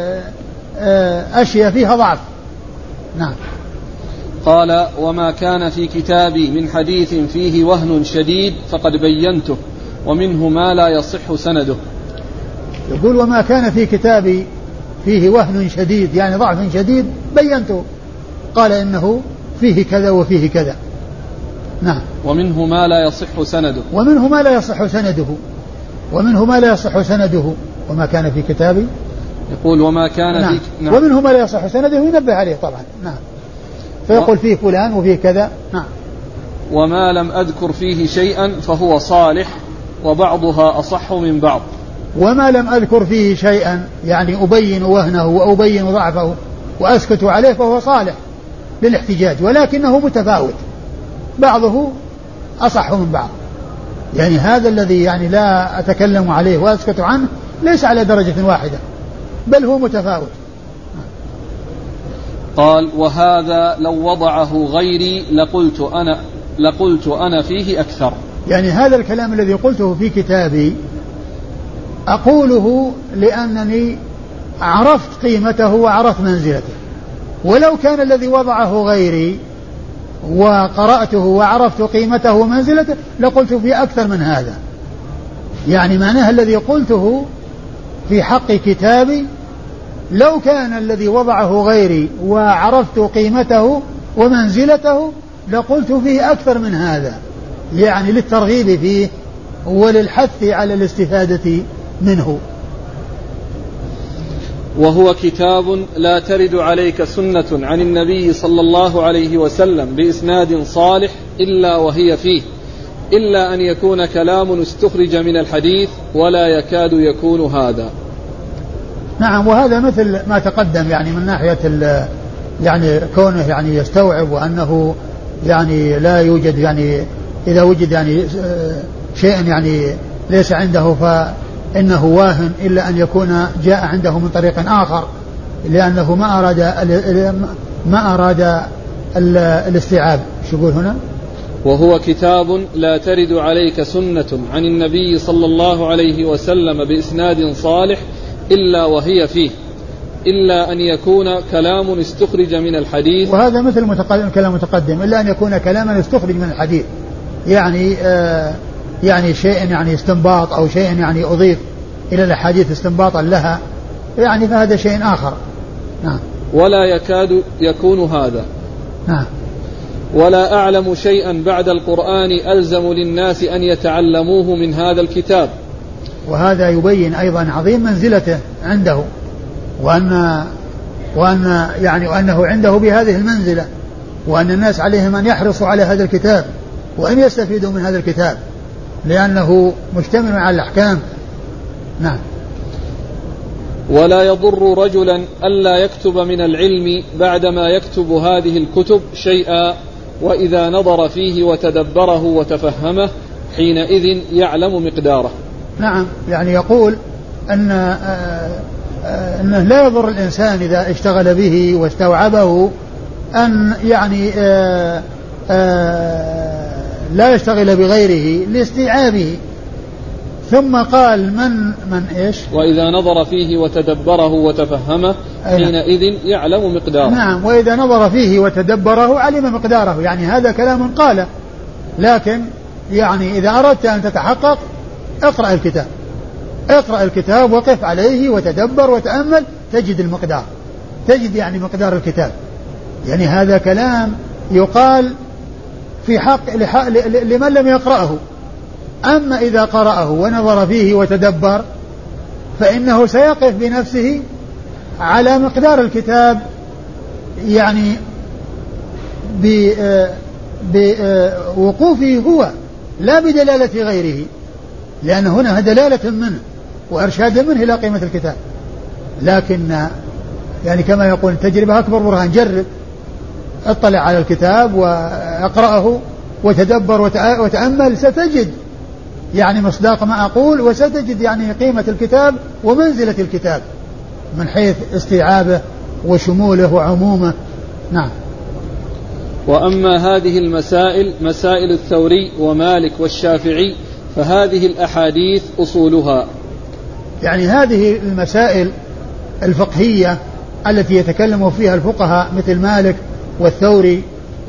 أشياء فيها ضعف. نعم. قال وما كان في كتابي من حديث فيه وهن شديد فقد بينته ومنه ما لا يصح سنده. يقول وما كان في كتابي فيه وهن شديد يعني ضعف شديد بينته، قال إنه فيه كذا وفيه كذا. نعم. ومنه ما لا يصح سنده. ومنه ما لا يصح سنده. ومنه ما لا يصح سنده. وما كان في كتابي يقول وما كان نعم. في نعم. ومنه ما لا يصح سنده ينبه عليه طبعا. نعم. فيقول فيه فلان وفيه كذا. نعم. وما لم أذكر فيه شيئا فهو صالح وبعضها أصح من بعض. وما لم أذكر فيه شيئا يعني أبين وهنه وأبين ضعفه وأسكت عليه فهو صالح للاحتجاج، ولكنه متفاوت، بعضه أصح من بعض. يعني هذا الذي يعني لا أتكلم عليه وأسكت عنه ليس على درجة واحدة بل هو متفاوت. قال وهذا لو وضعه غيري لقلت أنا لقلت أنا فيه أكثر. يعني هذا الكلام الذي قلته في كتابي أقوله لأنني عرفت قيمته وعرفت منزلته، ولو كان الذي وضعه غيري وقرأته وعرفت قيمته ومنزلته لقلت فيه أكثر من هذا. يعني معناه الذي قلته في حق كتابي لو كان الذي وضعه غيري وعرفت قيمته ومنزلته لقلت فيه أكثر من هذا، يعني للترغيب فيه وللحث على الاستفادة منه. وهو كتاب لا ترد عليك سنة عن النبي صلى الله عليه وسلم بإسناد صالح إلا وهي فيه، إلا أن يكون كلام استخرج من الحديث ولا يكاد يكون هذا. نعم. وهذا مثل ما تقدم يعني من ناحية يعني كونه يعني يستوعب وأنه يعني لا يوجد يعني إذا وجد يعني شيء يعني ليس عنده فإنه واهن إلا أن يكون جاء عنده من طريق آخر، لأنه ما أراد ما أراد الاستيعاب. شو يقول هنا؟ وهو كتاب لا ترد عليك سنة عن النبي صلى الله عليه وسلم بإسناد صالح إلا وهي فيه، إلا أن يكون كلام استخرج من الحديث. وهذا مثل متقدم كلام متقدم، إلا أن يكون كلاما استخرج من الحديث، يعني آه يعني شيء يعني استنباط أو شيء يعني أضيف إلى الحديث استنباطا لها، يعني فهذا شيء آخر. نعم. ولا يكاد يكون هذا. نعم. ولا أعلم شيئا بعد القرآن ألزم للناس أن يتعلموه من هذا الكتاب. وهذا يبين أيضا عظيم منزلته عنده، وأن وأن يعني وأنه عنده بهذه المنزلة، وأن الناس عليهم أن يحرصوا على هذا الكتاب وأن يستفيدوا من هذا الكتاب لأنه مشتمل على الأحكام. نعم. ولا يضر رجلا ألا يكتب من العلم بعدما يكتب هذه الكتب شيئا، وإذا نظر فيه وتدبره وتفهمه حينئذ يعلم مقداره. نعم، يعني يقول أن أنه لا يضر الإنسان إذا اشتغل به واستوعبه أن يعني آآ آآ لا يشتغل بغيره لاستيعابه. ثم قال من من إيش؟ وإذا نظر فيه وتدبره وتفهمه حينئذ يعلم مقداره. نعم، وإذا نظر فيه وتدبره علم مقداره. يعني هذا كلام قاله، لكن يعني إذا أردت أن تتحقق اقرأ الكتاب، اقرأ الكتاب وقف عليه وتدبر وتأمل تجد المقدار، تجد يعني مقدار الكتاب. يعني هذا كلام يقال في حق لمن لم يقرأه. أما إذا قرأه ونظر فيه وتدبر فإنه سيقف بنفسه على مقدار الكتاب، يعني بوقوفه هو لا بدلالة غيره، لأن هنا دلالة منه وإرشاد منه إلى قيمة الكتاب. لكن يعني كما يقول التجربة أكبر برهان، جرب، اطلع على الكتاب واقرأه وتدبر وتأمل ستجد يعني مصداق ما أقول، وستجد يعني قيمة الكتاب ومنزلة الكتاب من حيث استيعابه وشموله وعمومه. نعم. وأما هذه المسائل مسائل الثوري ومالك والشافعي فهذه الأحاديث أصولها. يعني هذه المسائل الفقهية التي يتكلم فيها الفقهاء مثل مالك والثوري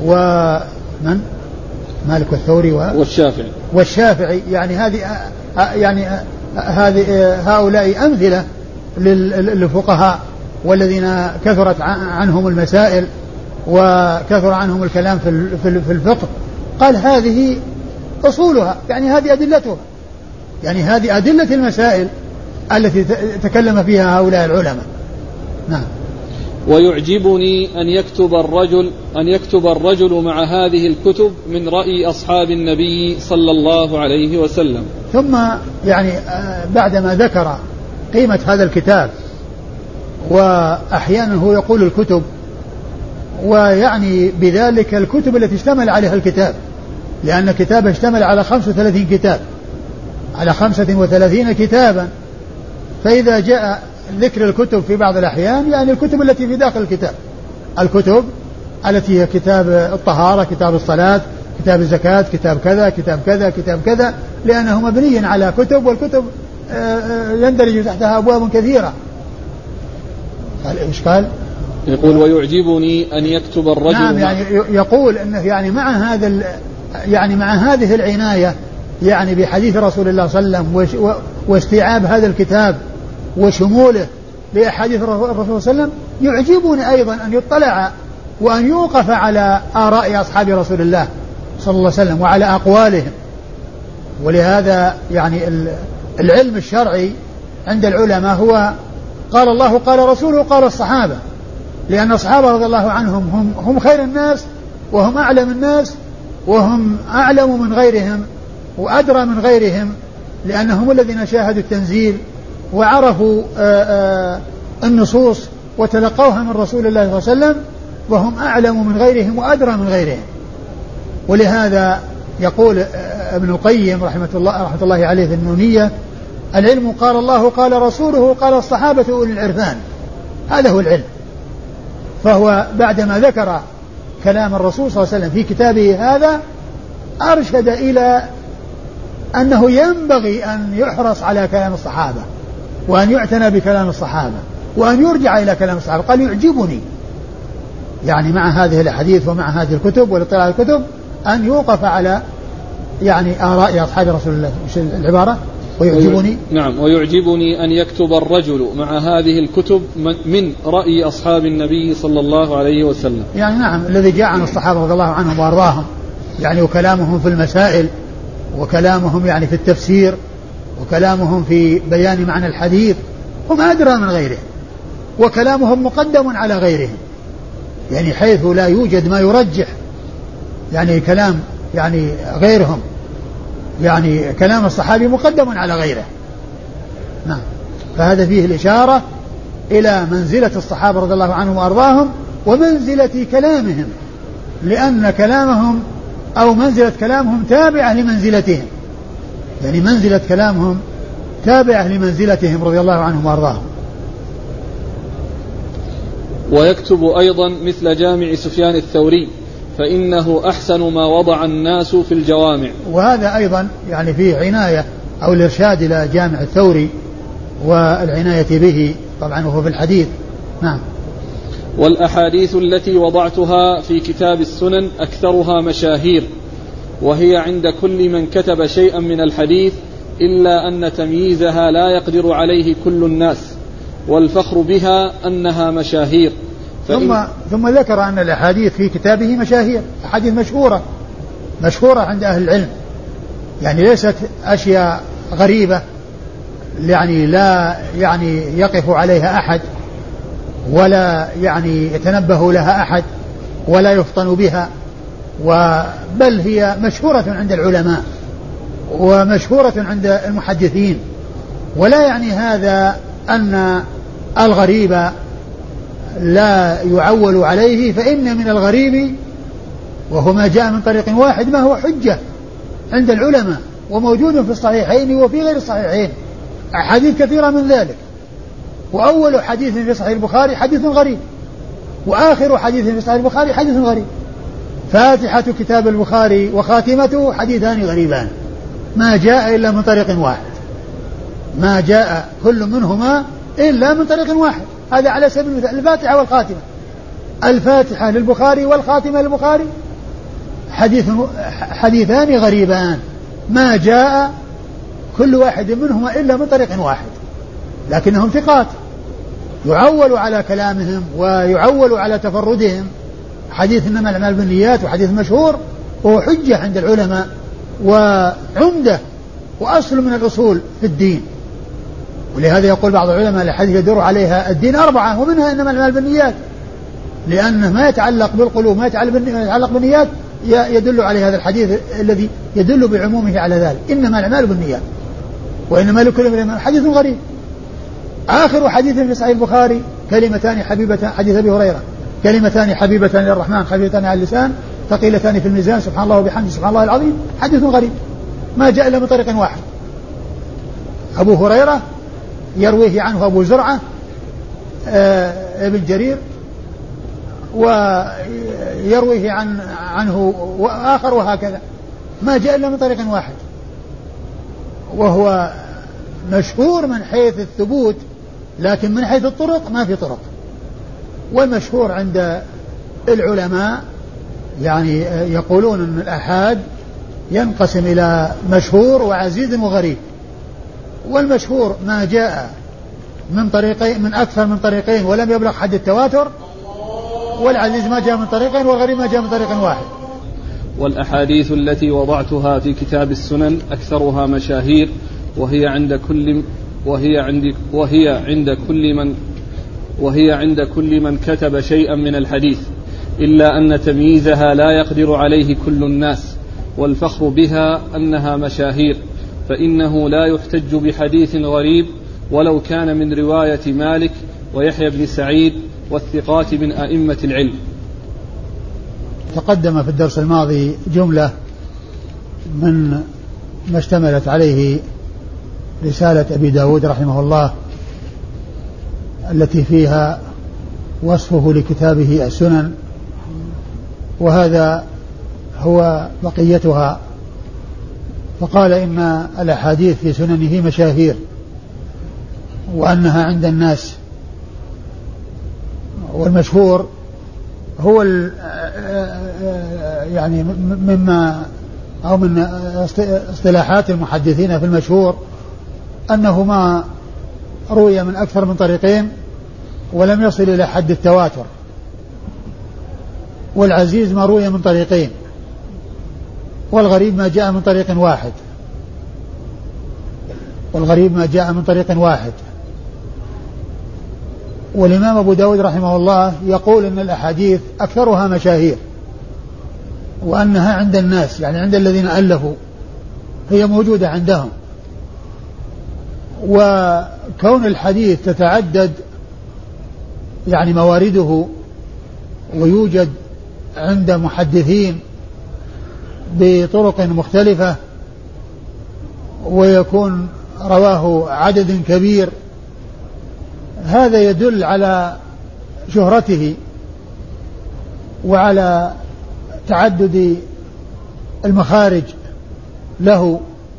ومن مالك والثوري والشافعي والشافعي يعني هذه يعني هذه هؤلاء أمثلة للفقهاء والذين كثرت عنهم المسائل وكثر عنهم الكلام في الفقه. قال هذه أصولها، يعني هذه أدلتها، يعني هذه أدلة المسائل التي تكلم فيها هؤلاء العلماء. نعم. ويعجبني أن يكتب الرجل أن يكتب الرجل مع هذه الكتب من رأي أصحاب النبي صلى الله عليه وسلم. ثم يعني بعدما ذكر قيمة هذا الكتاب، وأحيانا هو يقول الكتب، ويعني بذلك الكتب التي اشتمل عليها الكتاب، لأن كتابه اشتمل على خمسة وثلاثين كتاب، على خمسة وثلاثين كتابا. فإذا جاء ذكر الكتب في بعض الأحيان يعني الكتب التي في داخل الكتاب، الكتب التي هي كتاب الطهارة، كتاب الصلاة، كتاب الزكاة، كتاب كذا، كتاب كذا، كتاب كذا، لأنه مبني على كتب، والكتب يندرج تحتها أبواب كثيرة. قال إيش قال؟ يقول ويعجبني أن يكتب الرجل. نعم، يعني يقول أنه يعني مع هذا يعني مع هذه العناية يعني بحديث رسول الله صلى الله عليه وسلم واستيعاب هذا الكتاب وشموله لأحاديث الرسول صلى الله عليه وسلم، يعجبني أيضا أن يطلع وأن يوقف على آراء أصحاب رسول الله صلى الله عليه وسلم وعلى أقوالهم. ولهذا يعني العلم الشرعي عند العلماء هو قال الله قال رسوله قال الصحابة، لأن الصحابة رضي الله عنهم هم, هم خير الناس وهم أعلم الناس وهم أعلم من غيرهم وأدرى من غيرهم، لأنهم الذين شاهدوا التنزيل وعرفوا آآ آآ النصوص وتلقوها من رسول الله صلى الله عليه وسلم، وهم أعلم من غيرهم وأدرى من غيرهم. ولهذا يقول ابن القيم رحمة الله, رحمة الله عليه في النونية: العلم قال الله قال رسوله قال الصحابة أولي العرفان. هذا هو العلم. فهو بعدما ذكر كلام الرسول صلى الله عليه وسلم في كتابه هذا أرشد إلى أنه ينبغي أن يحرص على كلام الصحابة وأن يعتنى بكلام الصحابة وأن يرجع إلى كلام الصحابة. قال يعجبني يعني مع هذه الحديث ومع هذه الكتب والاطلاع على الكتب أن يوقف على يعني آراء أصحاب رسول الله. مش العبارة ويعجبني؟ نعم. ويعجبني أن يكتب الرجل مع هذه الكتب من رأي أصحاب النبي صلى الله عليه وسلم. يعني نعم، الذي جاء عن الصحابة رضي الله عنهم وأرضاهم، يعني وكلامهم في المسائل وكلامهم يعني في التفسير وكلامهم في بيان معنى الحديث هم أدرى من غيرهم، وكلامهم مقدم على غيرهم. يعني حيث لا يوجد ما يرجح يعني كلام يعني غيرهم، يعني كلام الصحابي مقدم على غيره. نعم. فهذا فيه الإشارة إلى منزلة الصحابة رضي الله عنهم وأرضاهم ومنزلة كلامهم، لأن كلامهم أو منزلة كلامهم تابعة لمنزلتهم، يعني منزلة كلامهم تابعة لمنزلتهم رضي الله عنهم وأرضاهم. ويكتب أيضا مثل جامع سفيان الثوري فإنه أحسن ما وضع الناس في الجوامع. وهذا أيضا يعني فيه عناية أو الإرشاد إلى جامع الثوري والعناية به طبعا وهو في الحديث. نعم. والأحاديث التي وضعتها في كتاب السنن أكثرها مشاهير، وهي عند كل من كتب شيئا من الحديث، إلا أن تمييزها لا يقدر عليه كل الناس، والفخر بها أنها مشاهير. ثم, ثم ذكر أن الأحاديث في كتابه مشاهير، أحاديث مشهورة مشهورة عند أهل العلم، يعني ليست أشياء غريبة يعني لا يعني يقف عليها أحد ولا يعني يتنبه لها أحد ولا يفطن بها، بل هي مشهورة عند العلماء ومشهورة عند المحدثين. ولا يعني هذا أن الغريب لا يعول عليه، فإن من الغريب وهو ما جاء من طريق واحد ما هو حجة عند العلماء وموجود في الصحيحين وفي غير الصحيحين أحاديث كثيرة من ذلك. وأول حديث في صحيح البخاري حديث غريب، وآخر حديث في صحيح البخاري حديث غريب. فاتحة كتاب البخاري وخاتمته حديثان غريبان ما جاء إلا من طريق واحد، ما جاء كل منهما إلا من طريق واحد. هذا على سبيل المثال الفاتحة والخاتمة، الفاتحة للبخاري والخاتمة للبخاري حديث حديثان غريبان ما جاء كل واحد منهما إلا من طريق واحد، لكنهم ثقات يعول على كلامهم ويعول على تفردهم. حديث إنما الأعمال بالنيات وحديث مشهور وهو حجة عند العلماء وعمدة وأصل من الأصول في الدين. ولهذا يقول بعض العلماء الحديث يدور عليها الدين أربعة ومنها إنما الأعمال بالنيات، لأنه ما يتعلق بالقلوب ما يتعلق بالنيات يدل عليه هذا الحديث الذي يدل بعمومه على ذلك، إنما الأعمال بالنيات وإنما لكل امرئ حديث غريب. آخر حديث في صحيح البخاري كلمتان حبيبتان، حديث أبي هريرة، كلمتان حبيبتان للرحمن خفيفتان على اللسان ثقيلتان في الميزان سبحان الله وبحمده سبحان الله العظيم، حديث غريب ما جاء إلا من طريق واحد. أبو هريرة يرويه عنه أبو زرعة آه ابن جرير ويرويه عن عنه وآخر، وهكذا ما جاء إلا من طريق واحد، وهو مشهور من حيث الثبوت لكن من حيث الطرق ما في طرق. والمشهور عند العلماء يعني يقولون أن الآحاد ينقسم إلى مشهور وعزيز وغريب، والمشهور ما جاء من طريقين من أكثر من طريقين ولم يبلغ حد التواتر، والعزيز ما جاء من طريقين والغريب ما جاء من طريق واحد. والأحاديث التي وضعتها في كتاب السنن أكثرها مشاهير، وهي عند كل وهي عند وهي عند كل من وهي عند كل من كتب شيئا من الحديث، إلا أن تمييزها لا يقدر عليه كل الناس، والفخر بها أنها مشاهير، فإنه لا يحتج بحديث غريب ولو كان من رواية مالك ويحيى بن سعيد والثقات من أئمة العلم. تقدم في الدرس الماضي جملة من ما اشتملت عليه رسالة أبي داود رحمه الله التي فيها وصفه لكتابه السنن، وهذا هو بقيتها. فقال إن الأحاديث في سننه مشاهير وأنها عند الناس، والمشهور هو يعني مما أو من اصطلاحات المحدثين في المشهور أنه ما روي من أكثر من طريقين ولم يصل إلى حد التواتر، والعزيز ما روي من طريقين، والغريب ما جاء من طريق واحد والغريب ما جاء من طريق واحد والإمام أبو داود رحمه الله يقول إن الأحاديث أكثرها مشاهير، وأنها عند الناس يعني عند الذين ألفوا هي موجودة عندهم. وكون الحديث تتعدد يعني موارده ويوجد عند محدثين بطرق مختلفة ويكون رواه عدد كبير، هذا يدل على شهرته وعلى تعدد المخارج له.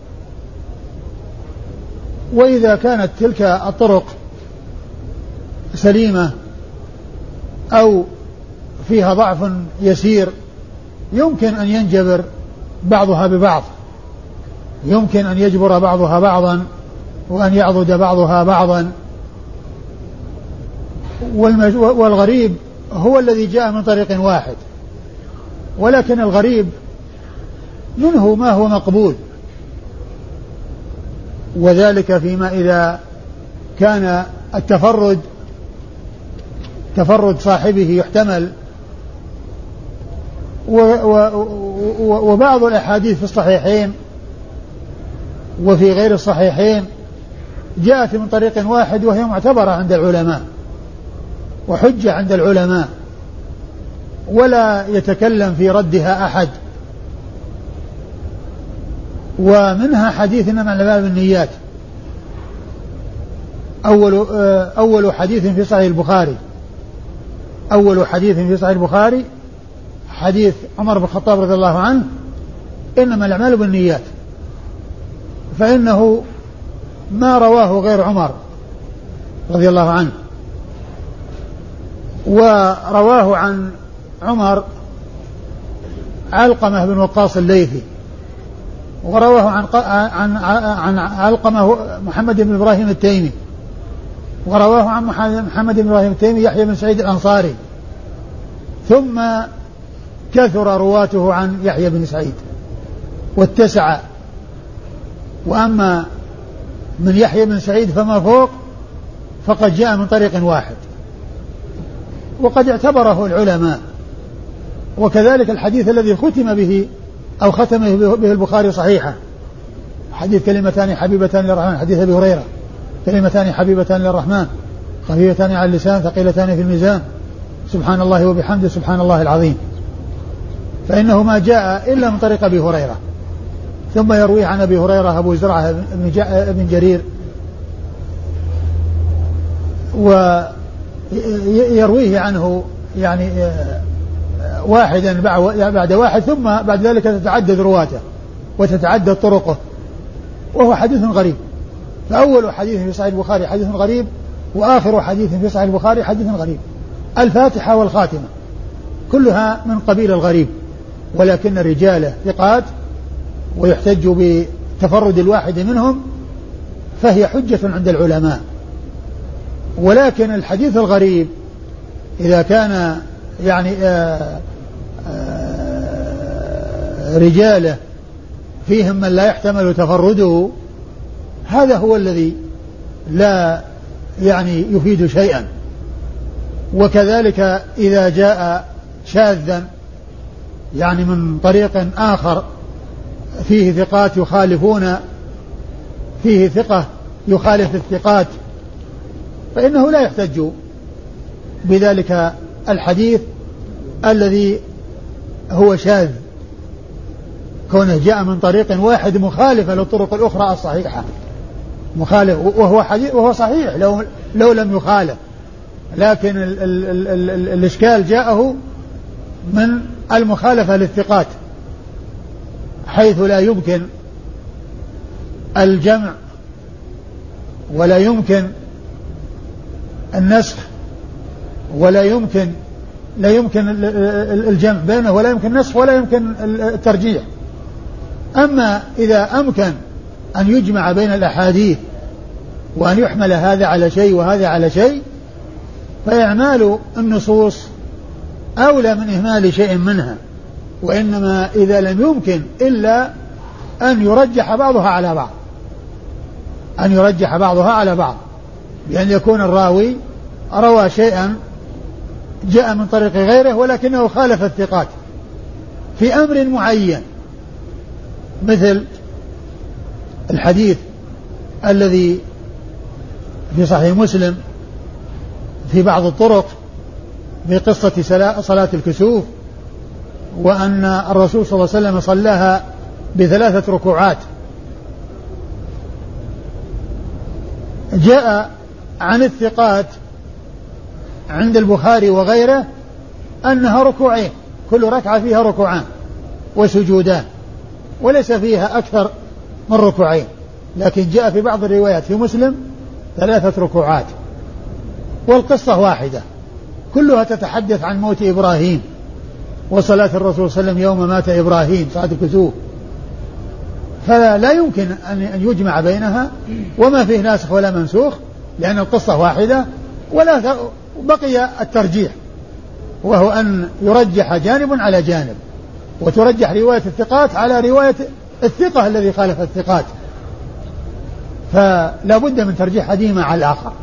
وإذا كانت تلك الطرق سليمة أو فيها ضعف يسير يمكن أن ينجبر بعضها ببعض، يمكن أن يجبر بعضها بعضا وأن يعضد بعضها بعضا. والغريب هو الذي جاء من طريق واحد، ولكن الغريب منه ما هو مقبول، وذلك فيما إذا كان التفرد تفرد صاحبه يحتمل. وبعض الأحاديث في الصحيحين وفي غير الصحيحين جاءت من طريق واحد وهي معتبرة عند العلماء وحجة عند العلماء ولا يتكلم في ردها أحد. ومنها حديث إنما الأعمال بالنيات، أول أول حديث في صحيح البخاري أول حديث في صحيح البخاري حديث عمر بن الخطاب رضي الله عنه إنما الأعمال بالنيات، فإنه ما رواه غير عمر رضي الله عنه، ورواه عن عمر علقمة بن وقاص الليثي، ورواه عن عن عن علقمة محمد بن إبراهيم التيمي، ورواه عن محمد بن إبراهيم التيمي يحيى بن سعيد الأنصاري، ثم كثر رواته عن يحيى بن سعيد واتسع. وأما من يحيى بن سعيد فما فوق فقد جاء من طريق واحد وقد اعتبره العلماء. وكذلك الحديث الذي ختم به أو ختم به البخاري صحيحة، حديث كلمتان حبيبتان للرحمن، حديث أبي هريرة كلمتان حبيبتان للرحمن خفيفتان على اللسان ثقيلتان في الميزان سبحان الله وبحمده سبحان الله العظيم، فإنه ما جاء إلا من طريق أبي هريرة. ثم يروي عن أبي هريرة أبو زرعة بن جرير، ويرويه عنه يعني واحدا بعد واحد، ثم بعد ذلك تتعدد رواته وتتعدد طرقه، وهو حديث غريب. فأول حديث في صحيح البخاري حديث غريب، وآخر حديث في صحيح البخاري حديث غريب. الفاتحة والخاتمة كلها من قبيل الغريب، ولكن الرجال ثقات ويحتج بتفرد الواحد منهم، فهي حجة عند العلماء. ولكن الحديث الغريب إذا كان يعني آآ آآ رجاله فيهم من لا يحتمل تفرده، هذا هو الذي لا يعني يفيد شيئا. وكذلك إذا جاء شاذا يعني من طريق آخر فيه ثقات يخالفون، فيه ثقة يخالف الثقات، فإنه لا يحتج بذلك الحديث الذي هو شاذ، كونه جاء من طريق واحد مخالفة للطرق الأخرى الصحيحة، مخالف وهو حديث وهو صحيح لو لو لم يخالف، لكن ال ال ال ال ال الإشكال جاءه من المخالفة للثقات، حيث لا يمكن الجمع ولا يمكن النسخ ولا يمكن لا يمكن الجمع بينه ولا يمكن النسخ ولا يمكن الترجيح. أما إذا أمكن أن يجمع بين الأحاديث وأن يحمل هذا على شيء وهذا على شيء، فإعمال النصوص أولى من إهمال شيء منها. وإنما إذا لم يمكن إلا أن يرجح بعضها على بعض، أن يرجح بعضها على بعض، بأن يكون الراوي روى شيئا جاء من طريق غيره ولكنه خالف الثقات في أمر معين، مثل الحديث الذي في صحيح مسلم في بعض الطرق في قصة صلاة الكسوف، وأن الرسول صلى الله عليه وسلم صلاها بثلاثة ركوعات. جاء عن الثقات عند البخاري وغيره أنها ركوعين، كل ركعة فيها ركوعان وسجودان، وليس فيها أكثر من ركوعين، لكن جاء في بعض الروايات في مسلم ثلاثة ركوعات، والقصة واحدة كلها تتحدث عن موت إبراهيم وصلاة الرسول صلى الله عليه وسلم يوم مات إبراهيم صلاة الكسوف، فلا يمكن أن يجمع بينها، وما فيه ناسخ ولا منسوخ لأن القصة واحدة. ولا بقي الترجيح، وهو أن يرجح جانب على جانب، وترجح رواية الثقات على رواية الثقة الذي خالف الثقات، فلا بد من ترجيح أحدهما على الآخر.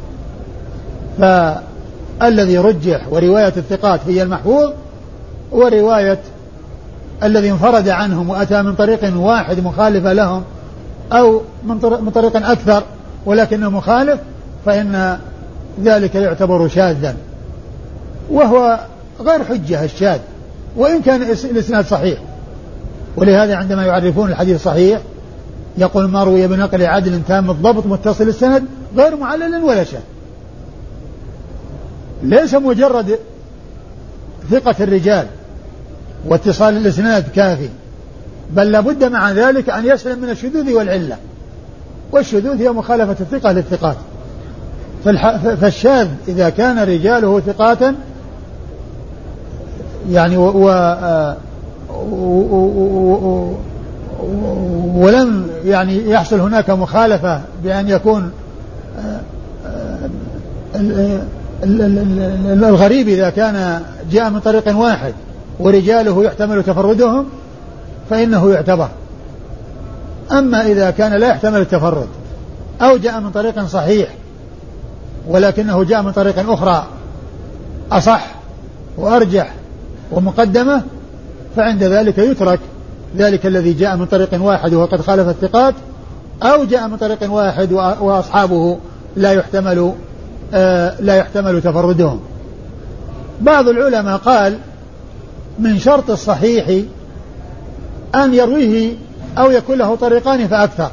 فالذي رجح ورواية الثقات هي المحفوظ، ورواية الذي انفرد عنهم وأتى من طريق واحد مخالفة لهم أو من طريق أكثر ولكنه مخالف، فإن ذلك يعتبر شاذا، وهو غير حجة الشاذ وإن كان الإسناد صحيح. ولهذا عندما يعرفون الحديث صحيح يقول ما روي بنقل عدل تام الضبط متصل السند غير معلل ولا شاذ. ليس مجرد ثقة الرجال واتصال الإسناد كافي، بل لابد مع ذلك أن يسلم من الشذوذ والعلة، والشذوذ هي مخالفة الثقة للثقات. فالشاذ إذا كان رجاله ثقاتا يعني و و ولم يعني يحصل هناك مخالفة بأن يكون الغريب إذا كان جاء من طريق واحد ورجاله يحتمل تفردهم فإنه يعتبر. أما إذا كان لا يحتمل التفرد أو جاء من طريق صحيح ولكنه جاء من طريق أخرى أصح وأرجح ومقدمة، فعند ذلك يترك ذلك الذي جاء من طريق واحد وقد خالف الثقات، أو جاء من طريق واحد وأصحابه لا يحتمل آه لا يحتمل تفردهم. بعض العلماء قال من شرط الصحيح أن يرويه أو يكون له طريقان فأكثر،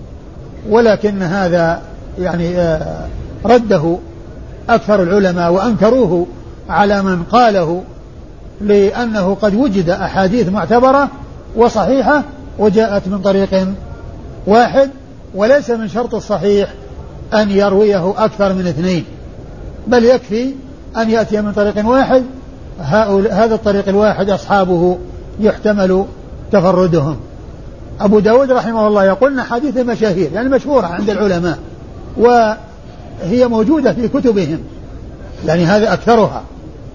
ولكن هذا يعني آه رده أكثر العلماء وأنكروه على من قاله، لأنه قد وجد أحاديث معتبرة وصحيحة وجاءت من طريق واحد، وليس من شرط الصحيح أن يرويه أكثر من اثنين، بل يكفي أن يأتي من طريق واحد هذا الطريق الواحد أصحابه يحتمل تفردهم. أبو داود رحمه الله يقول حديث مشاهير يعني مشهورة عند العلماء وهي موجودة في كتبهم، يعني هذا أكثرها.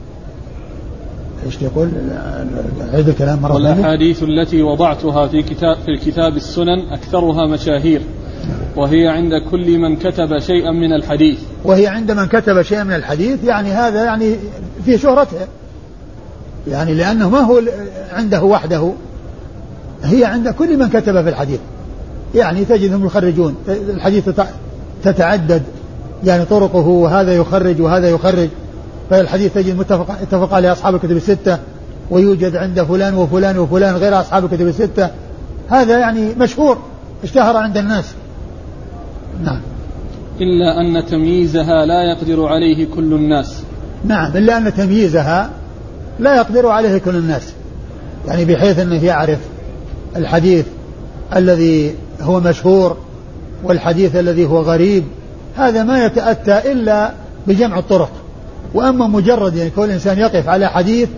ايش تقول عيد الكلام مرة ثانية؟ والأحاديث التي وضعتها في كتاب في الكتاب السنن أكثرها مشاهير، وهي عند كل من كتب شيئا من الحديث. وهي عند من كتب شيئا من الحديث يعني هذا يعني في شهرته، يعني لأنه ما هو عنده وحده، هي عند كل من كتب في الحديث، يعني تجدهم يخرجون الحديث تتعدد يعني طرقه، وهذا يخرج وهذا يخرج، فالحديث تجد متفق اتفق عليه أصحاب الكتب الستة، ويوجد عند فلان وفلان وفلان غير أصحاب الكتب الستة، هذا يعني مشهور اشتهر عند الناس. نعم. إلا أن تمييزها لا يقدر عليه كل الناس. نعم، إلا أن تمييزها لا يقدر عليه كل الناس، يعني بحيث أنه يعرف الحديث الذي هو مشهور والحديث الذي هو غريب، هذا ما يتأتى إلا بجمع الطرق. وأما مجرد يعني كل إنسان يقف على حديث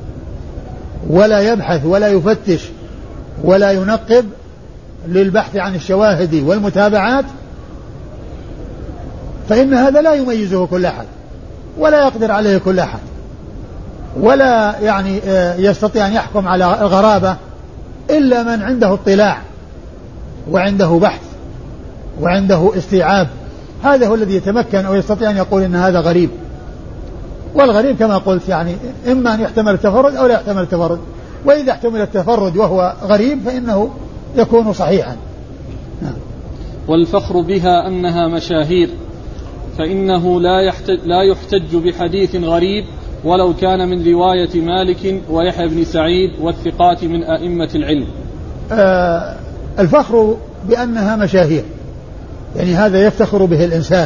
ولا يبحث ولا يفتش ولا ينقب للبحث عن الشواهد والمتابعات، فإن هذا لا يميزه كل أحد ولا يقدر عليه كل أحد، ولا يعني يستطيع أن يحكم على الغرابة إلا من عنده اطلاع وعنده بحث وعنده استيعاب، هذا هو الذي يتمكن أو يستطيع أن يقول إن هذا غريب. والغريب كما قلت يعني إما أن يحتمل التفرد أو لا يحتمل التفرد، وإذا احتمل التفرد وهو غريب فإنه يكون صحيحا. والفخر بها أنها مشاهير، فإنه لا يحتج, لا يحتج بحديث غريب ولو كان من رواية مالك ويحيى بن سعيد والثقات من أئمة العلم. آه الفخر بأنها مشاهير يعني هذا يفتخر به الإنسان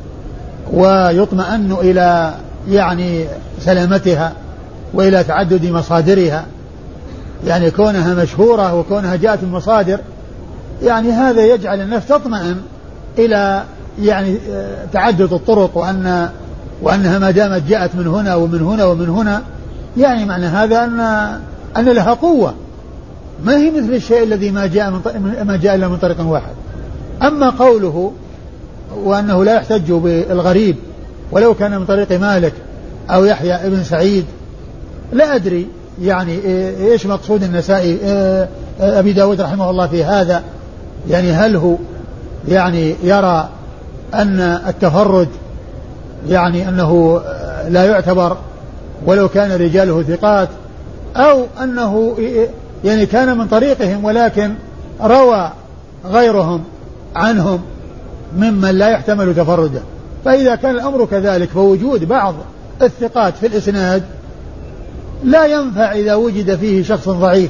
ويطمئن إلى يعني سلامتها وإلى تعدد مصادرها، يعني كونها مشهورة وكونها جاءت من مصادر يعني هذا يجعل النفس تطمئن إلى يعني تعدد الطرق، وأن وأنها ما دامت جاءت من هنا ومن هنا ومن هنا يعني معنى هذا أن أن لها قوة، ما هي مثل الشيء الذي ما جاء من ما جاء إلا من طريق واحد. أما قوله وأنه لا يحتج بالغريب ولو كان من طريق مالك أو يحيى ابن سعيد، لا أدري يعني إيش مقصود النسائي أبي داود رحمه الله في هذا، يعني هل هو يعني يرى أن التفرد يعني أنه لا يعتبر ولو كان رجاله ثقات، أو أنه يعني كان من طريقهم ولكن روى غيرهم عنهم ممن لا يحتمل تفرده. فإذا كان الأمر كذلك فوجود بعض الثقات في الإسناد لا ينفع إذا وجد فيه شخص ضعيف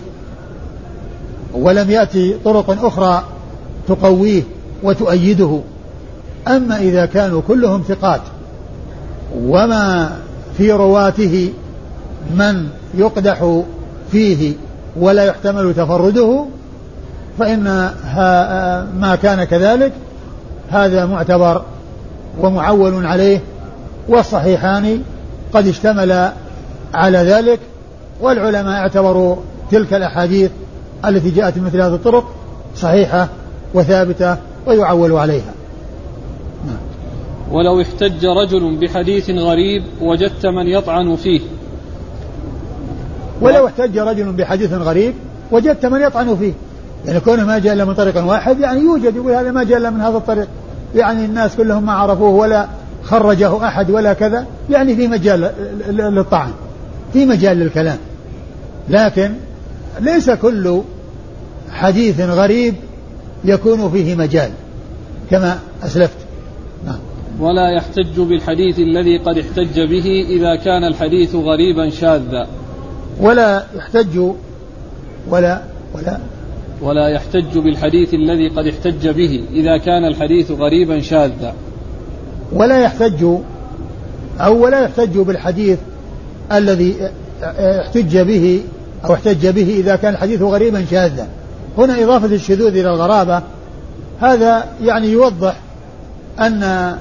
ولم يأتي طرق أخرى تقويه وتؤيده. أما إذا كانوا كلهم ثقات وما في رواته من يقدح فيه ولا يحتمل تفرده فإن ما كان كذلك هذا معتبر ومعول عليه، والصحيحان قد اشتمل على ذلك، والعلماء اعتبروا تلك الأحاديث التي جاءت مثل هذه الطرق صحيحة وثابتة ويعول عليها. ولو احتج رجل بحديث غريب وجدت من يطعن فيه ولو احتج رجل بحديث غريب وجدت من يطعن فيه، يعني كونه ما جاء إلا من طريق واحد يعني يوجد يقول هذا ما جاء إلا من هذا الطريق، يعني الناس كلهم ما عرفوه ولا خرجه أحد ولا كذا، يعني في مجال للطعن في مجال للكلام، لكن ليس كل حديث غريب يكون فيه مجال كما أسلفت. نعم. ولا يحتج بالحديث الذي قد احتج به إذا كان الحديث غريبا شاذا. ولا يحتج ولا ولا ولا يحتج بالحديث الذي قد احتج به إذا كان الحديث غريبا شاذا. ولا يحتج أو ولا يحتج بالحديث الذي احتج به أو احتج به إذا كان الحديث غريبا شاذا. هنا إضافة الشذوذ إلى الغرابة هذا يعني يوضح أن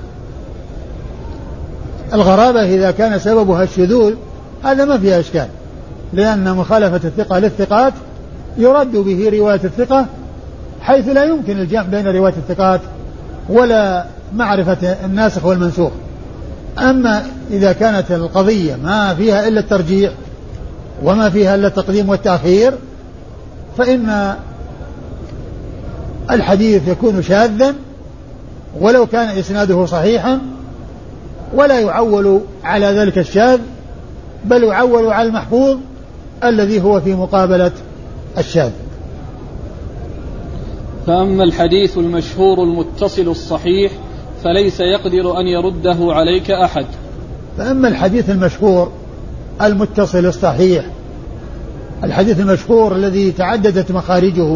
الغرابة إذا كان سببها الشذوذ هذا ما فيها إشكال، لأن مخالفة الثقة للثقات يرد به رواية الثقة حيث لا يمكن الجمع بين رواية الثقات ولا معرفة الناسخ والمنسوخ. أما إذا كانت القضية ما فيها إلا الترجيح وما فيها إلا التقديم والتأخير فإن الحديث يكون شاذا ولو كان إسناده صحيحا، ولا يعول على ذلك الشاذ بل يعول على المحفوظ الذي هو في مقابلة الشاذ. فأما الحديث المشهور المتصل الصحيح فليس يقدر أن يرده عليك أحد. فأما الحديث المشهور المتصل الصحيح، الحديث المشهور الذي تعددت مخارجه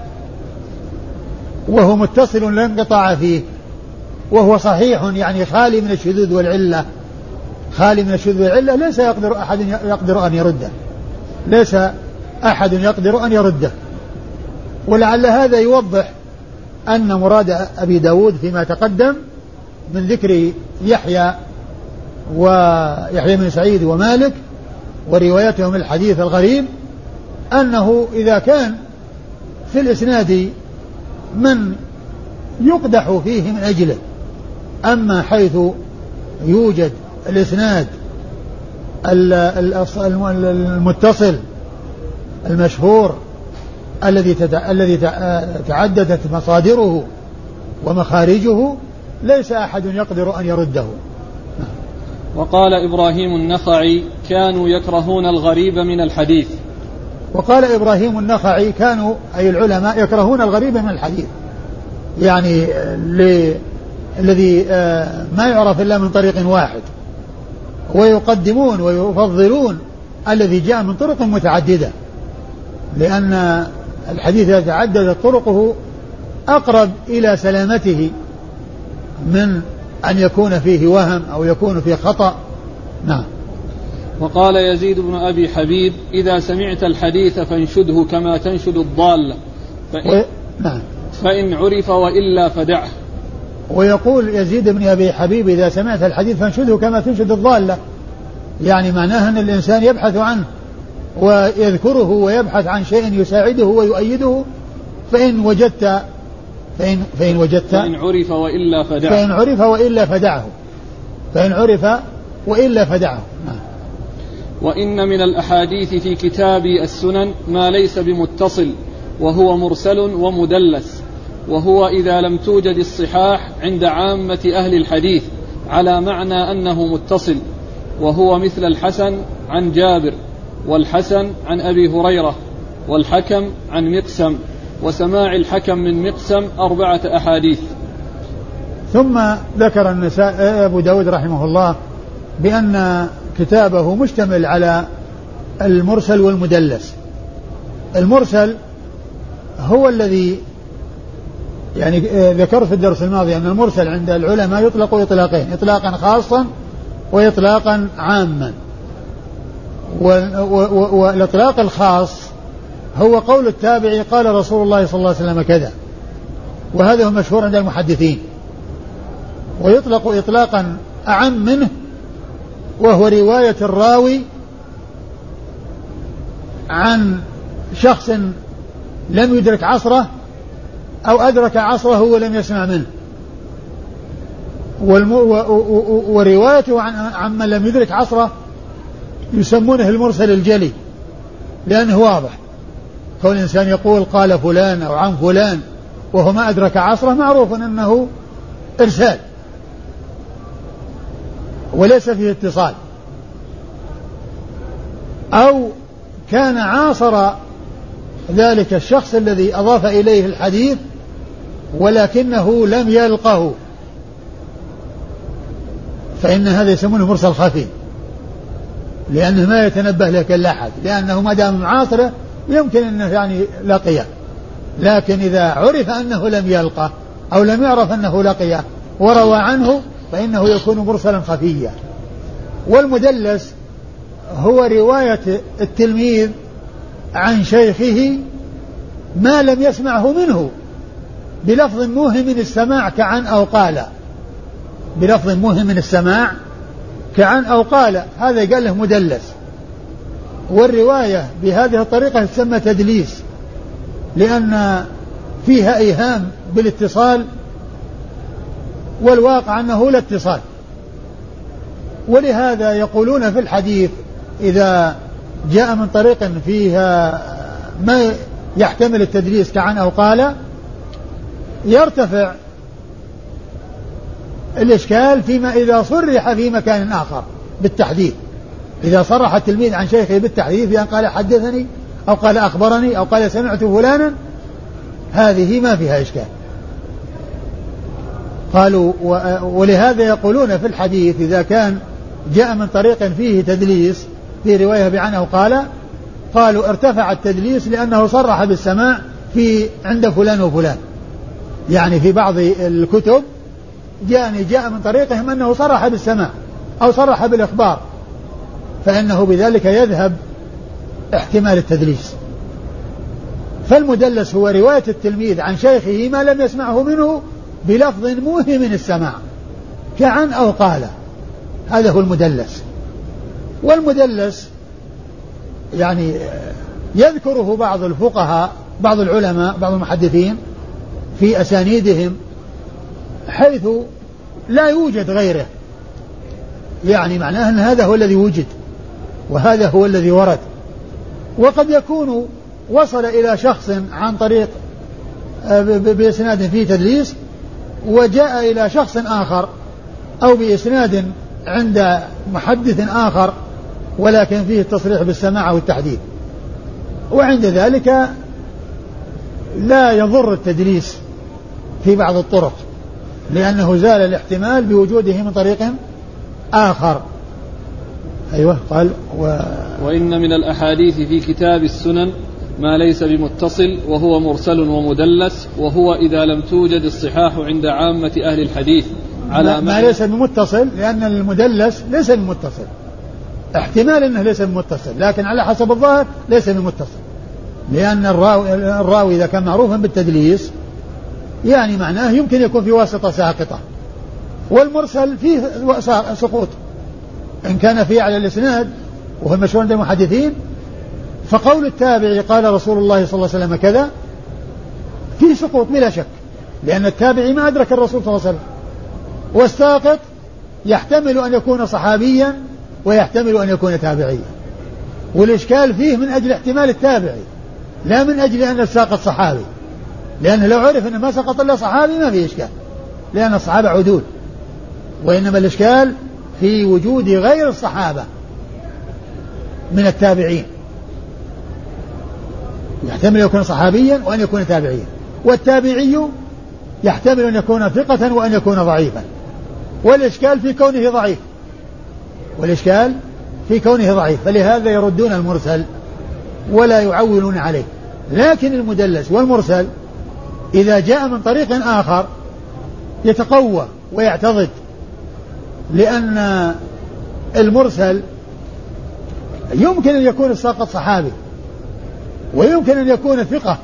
وهو متصل لا انقطاع فيه وهو صحيح يعني خالي من الشذوذ والعلة خالي من الشذوذ والعلة ليس يقدر أحد يقدر أن يرده ليس أحد يقدر أن يرده. ولعل هذا يوضح أن مراد أبي داود فيما تقدم من ذكر يحيى ويحيى بن سعيد ومالك وروايتهم الحديث الغريب أنه إذا كان في الإسناد من يقدح فيه من أجله، أما حيث يوجد الإسناد المتصل المشهور الذي الذي تعددت مصادره ومخارجه ليس أحد يقدر أن يرده. وقال إبراهيم النخعي كانوا يكرهون الغريب من الحديث. وقال إبراهيم النخعي كانوا أي العلماء يكرهون الغريب من الحديث، يعني الذي ما يعرف إلا من طريق واحد، ويقدمون ويفضلون الذي جاء من طرق متعددة، لأن الحديث إذا تعددت طرقه أقرب إلى سلامته من أن يكون فيه وهم أو يكون فيه خطأ. نعم. وقال يزيد بن أبي حبيب إذا سمعت الحديث فانشده كما تنشد الضال فإن, و... نعم. فإن عرف وإلا فدعه. ويقول يزيد بن أبي حبيب إذا سمعت الحديث فانشده كما تنشد الضالة، يعني معناه أن الإنسان يبحث عنه ويذكره ويبحث عن شيء يساعده ويؤيده، فإن وجدت فإن, فإن وجدت فإن عرف وإلا فدعه فإن عرف وإلا فدعه فإن عرف وإلا فدعه. نعم. وإن من الأحاديث في كتاب السنن ما ليس بمتصل وهو مرسل ومدلس، وهو إذا لم توجد الصحاح عند عامة أهل الحديث على معنى أنه متصل، وهو مثل الحسن عن جابر، والحسن عن أبي هريرة، والحكم عن مقسم، وسماع الحكم من مقسم أربعة أحاديث. ثم ذكر النسائي أبو داود رحمه الله بأن كتابه مشتمل على المرسل والمدلس. المرسل هو الذي يعني ذكر في الدرس الماضي أن المرسل عند العلماء يطلق إطلاقين، إطلاقا خاصا وإطلاقا عاما. والإطلاق الخاص هو قول التابعي قال رسول الله صلى الله عليه وسلم كذا، وهذا هو مشهور عند المحدثين. ويطلق إطلاقا أعم منه وهو رواية الراوي عن شخص لم يدرك عصره أو أدرك عصره ولم يسمع منه، وروايته عن عمن لم يدرك عصره يسمونه المرسل الجلي، لأنه واضح. كون الإنسان يقول قال فلان أو عن فلان وهو ما أدرك عصره معروف أنه إرسال وليس فيه اتصال، أو كان عاصر ذلك الشخص الذي أضاف إليه الحديث ولكنه لم يلقه، فإن هذا يسمونه مرسل خفي، لأنه ما يتنبه لك إلا أحد، لأنه ما دام معاصره يمكن أنه يعني لقيه، لكن إذا عرف أنه لم يلقه أو لم يعرف أنه لقيه وروى عنه فإنه يكون مرسلا خفيا. والمدلس هو رواية التلميذ عن شيخه ما لم يسمعه منه بلفظ موهم السماع كعن أو قال، بلفظ موهم السماع كعن أو قال، هذا قال له مدلس. والرواية بهذه الطريقة تسمى تدليس، لأن فيها إيهام بالاتصال والواقع أنه لا اتصال. ولهذا يقولون في الحديث إذا جاء من طريق فيها ما يحتمل التدليس كعن أو قال يرتفع الإشكال فيما إذا صرح في مكان آخر بالتحديث. إذا صرح التلميذ عن شيخه بالتحديث بأن قال حدثني أو قال أخبرني أو قال سمعت فلانا، هذه ما فيها إشكال. قالوا ولهذا يقولون في الحديث إذا كان جاء من طريق فيه تدليس في رواية بعن أو قال، قالوا ارتفع التدليس لأنه صرح بالسماع في عند فلان وفلان. يعني في بعض الكتب جاءني جاء من طريقهم أنه صرح بالسماع أو صرح بالإخبار، فإنه بذلك يذهب احتمال التدليس. فالمدلس هو رواية التلميذ عن شيخه ما لم يسمعه منه بلفظ موهم السماع كعن أو قال، هذا هو المدلس. والمدلس يعني يذكره بعض الفقهاء بعض العلماء بعض المحدثين في أسانيدهم حيث لا يوجد غيره، يعني معناه أن هذا هو الذي وجد وهذا هو الذي ورد. وقد يكون وصل إلى شخص عن طريق بإسناد فيه تدليس وجاء إلى شخص آخر أو بإسناد عند محدث آخر ولكن فيه التصريح بالسماع والتحديث. وعند ذلك لا يضر التدليس في بعض الطرق لأنه زال الاحتمال بوجوده من طريق آخر. أيوة قال و... وإن من الأحاديث في كتاب السنن ما ليس بمتصل وهو مرسل ومدلس، وهو إذا لم توجد الصحاح عند عامة أهل الحديث على ما, ما ليس بمتصل، لأن المدلس ليس بمتصل، احتمال أنه ليس بمتصل، لكن على حسب الظاهر ليس بمتصل، لأن الراوي, الراوي إذا كان معروفا بالتدليس يعني معناه يمكن يكون في واسطة ساقطة، والمرسل فيه سقوط إن كان فيه على الإسناد وهو المشهور عند المحدثين، فقول التابعي قال رسول الله صلى الله عليه وسلم كذا فيه سقوط بلا شك، لأن التابعي ما أدرك الرسول صلى الله عليه وسلم، والساقط يحتمل أن يكون صحابيا ويحتمل أن يكون تابعيا، والإشكال فيه من أجل احتمال التابعي لا من أجل أن الساقط صحابي، لأنه لو عرف أن ما سقط إلا صحابي ما فيه إشكال، لأن الصحابة عدول، وإنما الإشكال في وجود غير الصحابة من التابعين، يحتمل أن يكون صحابيا وأن يكون تابعيا، والتابعي يحتمل أن يكون ثقة وأن يكون ضعيفا، والإشكال في كونه ضعيف، والإشكال في كونه ضعيف، فلهذا يردون المرسل ولا يعولون عليه. لكن المدلس والمرسل إذا جاء من طريق آخر يتقوى ويعتضد، لأن المرسل يمكن أن يكون الساقط صحابي ويمكن أن يكون ثقة،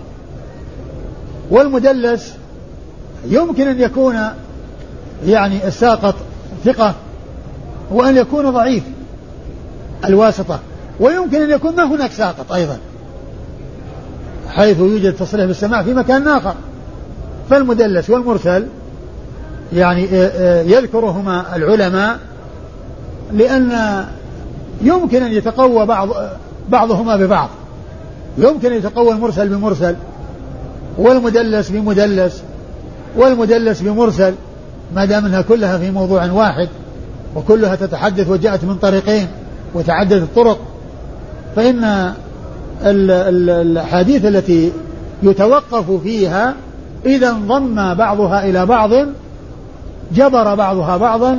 والمدلس يمكن أن يكون يعني الساقط ثقة وأن يكون ضعيف الواسطة، ويمكن أن يكون ما هناك ساقط أيضا حيث يوجد تصريح بالسماع في مكان آخر. فالمدلس والمرسل يعني يذكرهما العلماء لأن يمكن أن يتقوى بعض بعضهما ببعض، يمكن أن يتقوى المرسل بمرسل والمدلس بمدلس والمدلس بمرسل، ما دام أنها كلها في موضوع واحد وكلها تتحدث وجاءت من طريقين وتعددت الطرق، فإن الحديث التي يتوقف فيها إذا انضم بعضها إلى بعض جبر بعضها بعضا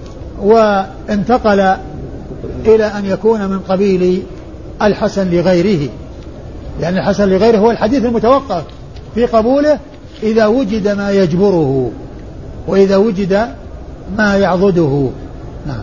وانتقل إلى أن يكون من قبيل الحسن لغيره، لأن الحسن لغيره هو الحديث المتوقف في قبوله إذا وجد ما يجبره وإذا وجد ما يعضده. نعم.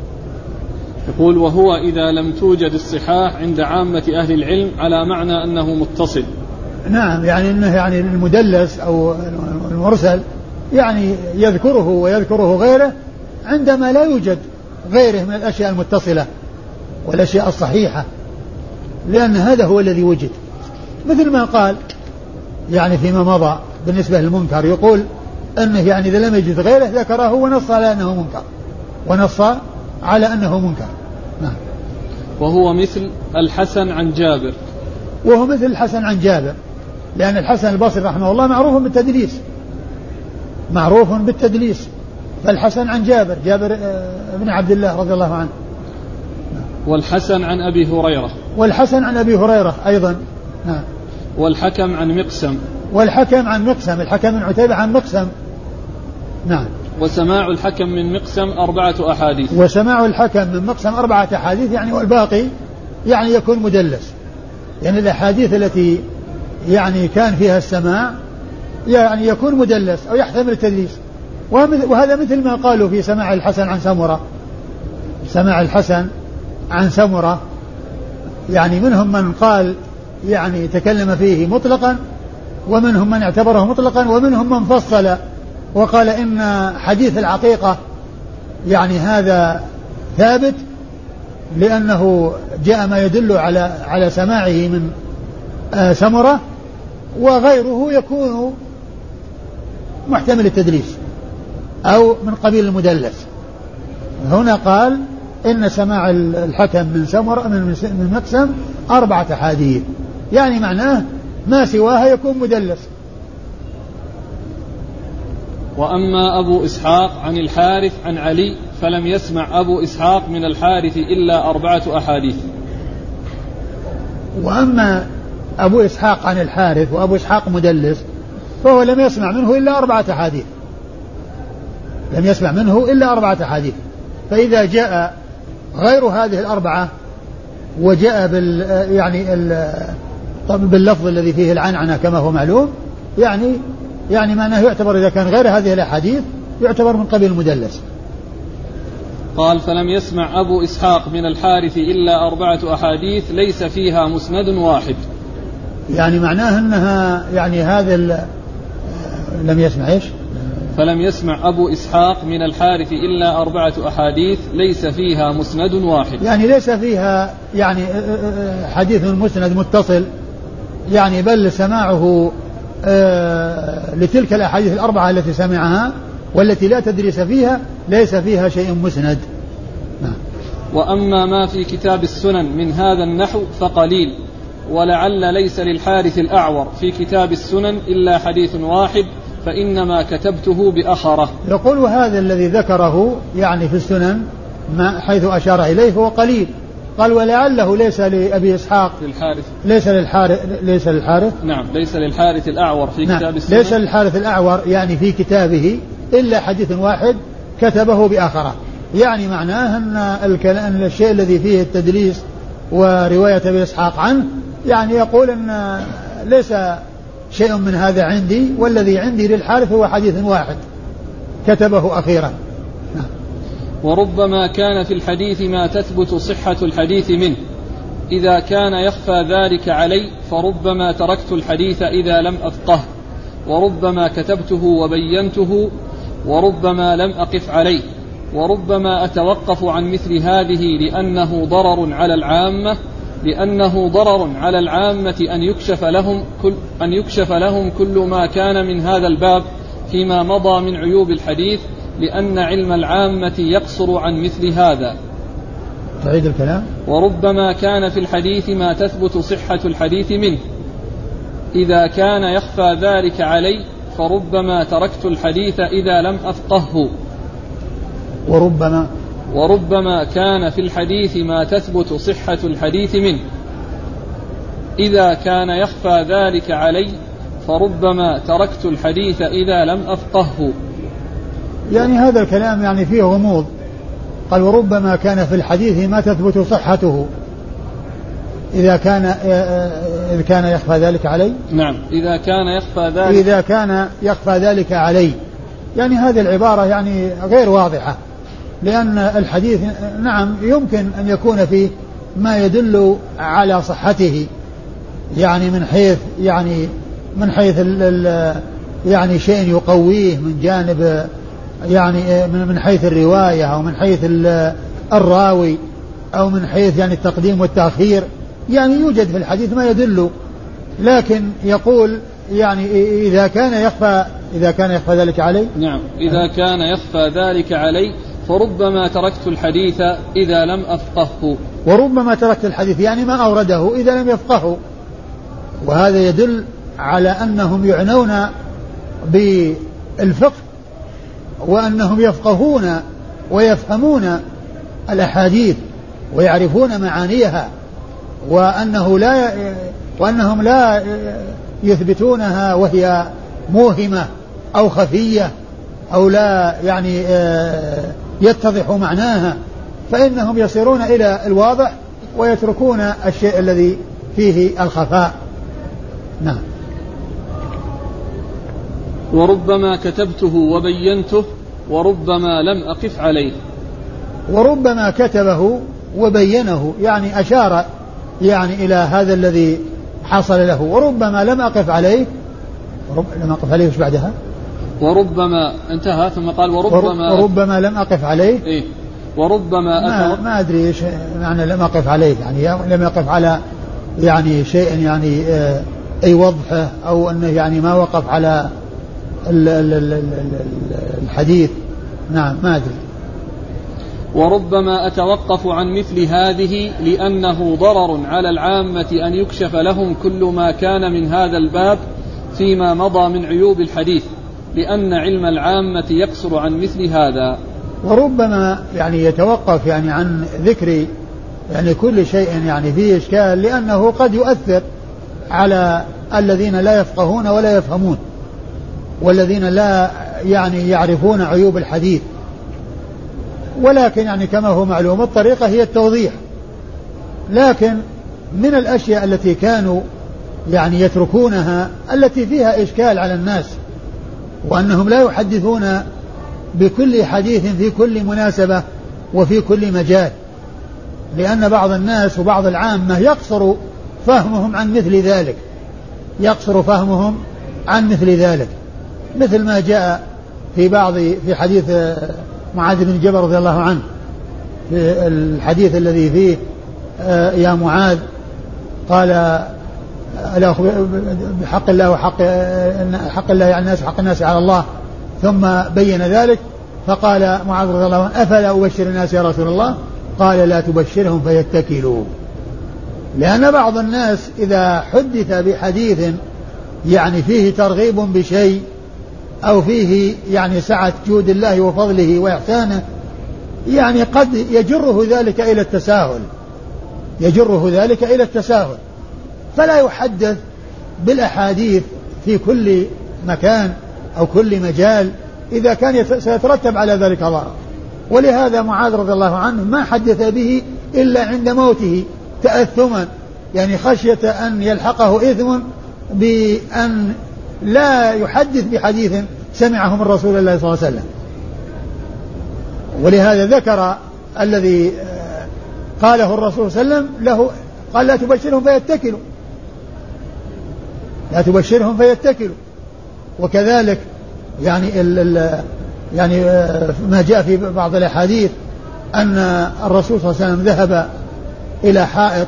يقول وهو إذا لم توجد الصحاح عند عامة أهل العلم على معنى أنه متصل. نعم، يعني أنه يعني المدلس أو المرسل يعني يذكره ويذكره غيره عندما لا يوجد غيره من الأشياء المتصلة والأشياء الصحيحة، لأن هذا هو الذي وجد، مثل ما قال يعني فيما مضى بالنسبة للمنكر، يقول أنه يعني إذا لم يجد غيره ذكره ونص على أنه منكر ونص على أنه منكر. نعم. وهو مثل الحسن عن جابر، وهو مثل الحسن عن جابر، لأن الحسن البصري رحمه الله معروف بالتدليس معروف بالتدليس فالحسن عن جابر جابر بن عبد الله رضي الله عنه. والحسن عن أبي هريرة، والحسن عن أبي هريرة أيضا. نعم. والحكم عن مقسم، والحكم عن مقسم الحكم من عتيبة عن مقسم. نعم. وسماع الحكم من مقسم أربعة أحاديث، وسماع الحكم من مقسم أربعة أحاديث يعني والباقي يعني يكون مدلس، يعني الأحاديث التي يعني كان فيها السماع يعني يكون مدلس أو يحتمل التدليس، وهذا مثل ما قالوا في سماع الحسن عن سمرة، سماع الحسن عن سمرة يعني منهم من قال يعني تكلم فيه مطلقا، ومنهم من اعتبره مطلقا، ومنهم من فصل وقال إن حديث العقيقة يعني هذا ثابت لأنه جاء ما يدل على على سماعه من آه سمرة، وغيره يكون محتمل التدليس أو من قبيل المدلس. هنا قال إن سماع الحكم من سمرة من مقسم أربعة أحاديث، يعني معناه ما سواها يكون مدلس. وأما أبو إسحاق عن الحارث عن علي فلم يسمع أبو إسحاق من الحارث إلا أربعة أحاديث. وأما أبو إسحاق عن الحارث وأبو إسحاق مدلس فهو لم يسمع منه إلا أربعة أحاديث، لم يسمع منه إلا أربعة أحاديث. فإذا جاء غير هذه الأربعة وجاء بال يعني ال باللفظ الذي فيه العنعنة كما هو معلوم، يعني يعني معناه يعتبر إذا كان غير هذه الأحاديث يعتبر من قبيل المدلس. قال فلم يسمع أبو إسحاق من الحارث إلا أربعة أحاديث ليس فيها مسند واحد. يعني معناه أنها يعني هذا لم يسمع إيش؟ فلم يسمع أبو إسحاق من الحارث إلا أربعة أحاديث ليس فيها مسند واحد. يعني ليس فيها يعني حديث مسند متصل، يعني بل سماعه لتلك الأحاديث الأربعة التي سمعها والتي لا تدريس فيها ليس فيها شيء مسند. وأما ما في كتاب السنن من هذا النحو فقليل، ولعل ليس للحارث الأعور في كتاب السنن إلا حديث واحد فإنما كتبته بأخره. يقول هذا الذي ذكره يعني في السنن ما حيث أشار إليه هو قليل. قال ولعله ليس لأبي إسحاق للحارث ليس للحارث ليس للحارث نعم ليس للحارث الأعور في نعم كتاب السنن ليس للحارث الأعور يعني في كتابه إلا حديث واحد كتبه بآخره. يعني معناه أن الكلام الشيء الذي فيه التدليس ورواية أبي إسحاق عنه يعني يقول أن ليس شيء من هذا عندي، والذي عندي للحارث هو حديث واحد كتبه أخيرا. نعم. وربما كان في الحديث ما تثبت صحة الحديث منه، إذا كان يخفى ذلك علي فربما تركت الحديث إذا لم أفقه، وربما كتبته وبينته، وربما لم أقف عليه، وربما أتوقف عن مثل هذه لأنه ضرر على العامة لأنه ضرر على العامة أن يكشف لهم كل أن يكشف لهم كل ما كان من هذا الباب فيما مضى من عيوب الحديث، لأن علم العامة يقصر عن مثل هذا. تعيد الكلام. وربما كان في الحديث ما تثبت صحة الحديث منه، إذا كان يخفى ذلك علي فربما تركت الحديث إذا لم أفقهه. وربما وربما كان في الحديث ما تثبت صحة الحديث منه، إذا كان يخفى ذلك علي فربما تركت الحديث إذا لم أفقهه. يعني هذا الكلام يعني فيه غموض. قال وربما كان في الحديث ما تثبت صحته إذا كان إذا كان يخفى ذلك علي. نعم إذا كان يخفى ذلك إذا كان يخفى ذلك علي. يعني هذه العبارة يعني غير واضحة، لأن الحديث نعم يمكن أن يكون فيه ما يدل على صحته، يعني من حيث يعني من حيث ال ال يعني شيء يقويه من جانب يعني من حيث الرواية أو من حيث الراوي أو من حيث يعني التقديم والتأخير، يعني يوجد في الحديث ما يدل. لكن يقول يعني إذا كان يخفى إذا كان يخفى ذلك علي. نعم إذا كان يخفى ذلك علي فربما تركت الحديث إذا لم أفقهه. وربما تركت الحديث يعني ما أورده إذا لم يفقهه، وهذا يدل على أنهم يعنون بالفقه وأنهم يفقهون ويفهمون الأحاديث ويعرفون معانيها، وأنه لا وأنهم لا يثبتونها وهي موهمة أو خفية أو لا يعني يتضح معناها، فإنهم يصيرون إلى الواضح ويتركون الشيء الذي فيه الخفاء. نعم. وربما كتبته وبينته وربما لم أقف عليه. وربما كتبه وبينه يعني أشار يعني إلى هذا الذي حصل له، وربما لم أقف عليه. ورب... لم أقف عليه وش بعدها؟ وربما انتهى ثم قال وربما وربما لم أقف عليه. إيه؟ وربما ما, ما أدري إيش معنى لم أقف عليه، يعني لم يقف على يعني شيء يعني أي وضحه أو أنه يعني ما وقف على الحديث. نعم ما أدري. وربما أتوقف عن مثل هذه لأنه ضرر على العامة أن يكشف لهم كل ما كان من هذا الباب فيما مضى من عيوب الحديث، لأن علم العامة يقصر عن مثل هذا. وربما يعني يتوقف يعني عن ذكر يعني كل شيء يعني فيه إشكال، لأنه قد يؤثر على الذين لا يفقهون ولا يفهمون، والذين لا يعني يعرفون عيوب الحديث. ولكن يعني كما هو معلوم الطريقة هي التوضيح. لكن من الأشياء التي كانوا يعني يتركونها التي فيها إشكال على الناس، وأنهم لا يحدثون بكل حديث في كل مناسبة وفي كل مجال، لأن بعض الناس وبعض العامة يقصر فهمهم عن مثل ذلك يقصر فهمهم عن مثل ذلك مثل ما جاء في بعض في حديث معاذ بن جبل رضي الله عنه، في الحديث الذي فيه يا معاذ قال بحق الله وحق حق الله على الناس وحق الناس على الله، ثم بين ذلك فقال معاذ رضي الله عنه أفلا أبشر الناس يا رسول الله؟ قال لا تبشرهم فيتكلوا. لأن بعض الناس إذا حدث بحديث يعني فيه ترغيب بشيء أو فيه يعني سعة جود الله وفضله وإحسانه، يعني قد يجره ذلك إلى التساهل يجره ذلك إلى التساهل فلا يحدث بالأحاديث في كل مكان أو كل مجال إذا كان سيترتب على ذلك ضرر. ولهذا معاذ رضي الله عنه ما حدث به إلا عند موته تأثما، يعني خشية أن يلحقه إثم بأن لا يحدث بحديث سمعه من رسول الله صلى الله عليه وسلم. ولهذا ذكر الذي قاله الرسول صلى الله عليه وسلم له، قال لا تبشرهم فيتكلوا لا تبشرهم فيتكلوا. وكذلك يعني ال ال يعني ما جاء في بعض الأحاديث أن الرسول صلى الله عليه وسلم ذهب إلى حائط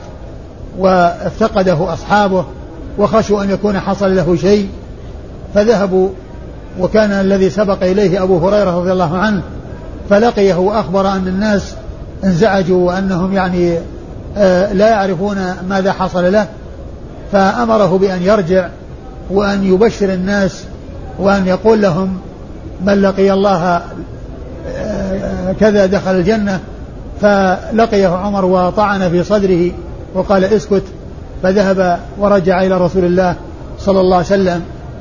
وافتقده أصحابه وخشوا أن يكون حصل له شيء، فذهبوا وكان الذي سبق إليه أبو هريرة رضي الله عنه، فلقيه وأخبر أن الناس انزعجوا وأنهم يعني آه لا يعرفون ماذا حصل له، فأمره بأن يرجع وأن يبشر الناس وأن يقول لهم من لقي الله آه كذا دخل الجنة. فلقيه عمر وطعن في صدره وقال اسكت، فذهب ورجع إلى رسول الله صلى الله عليه وسلم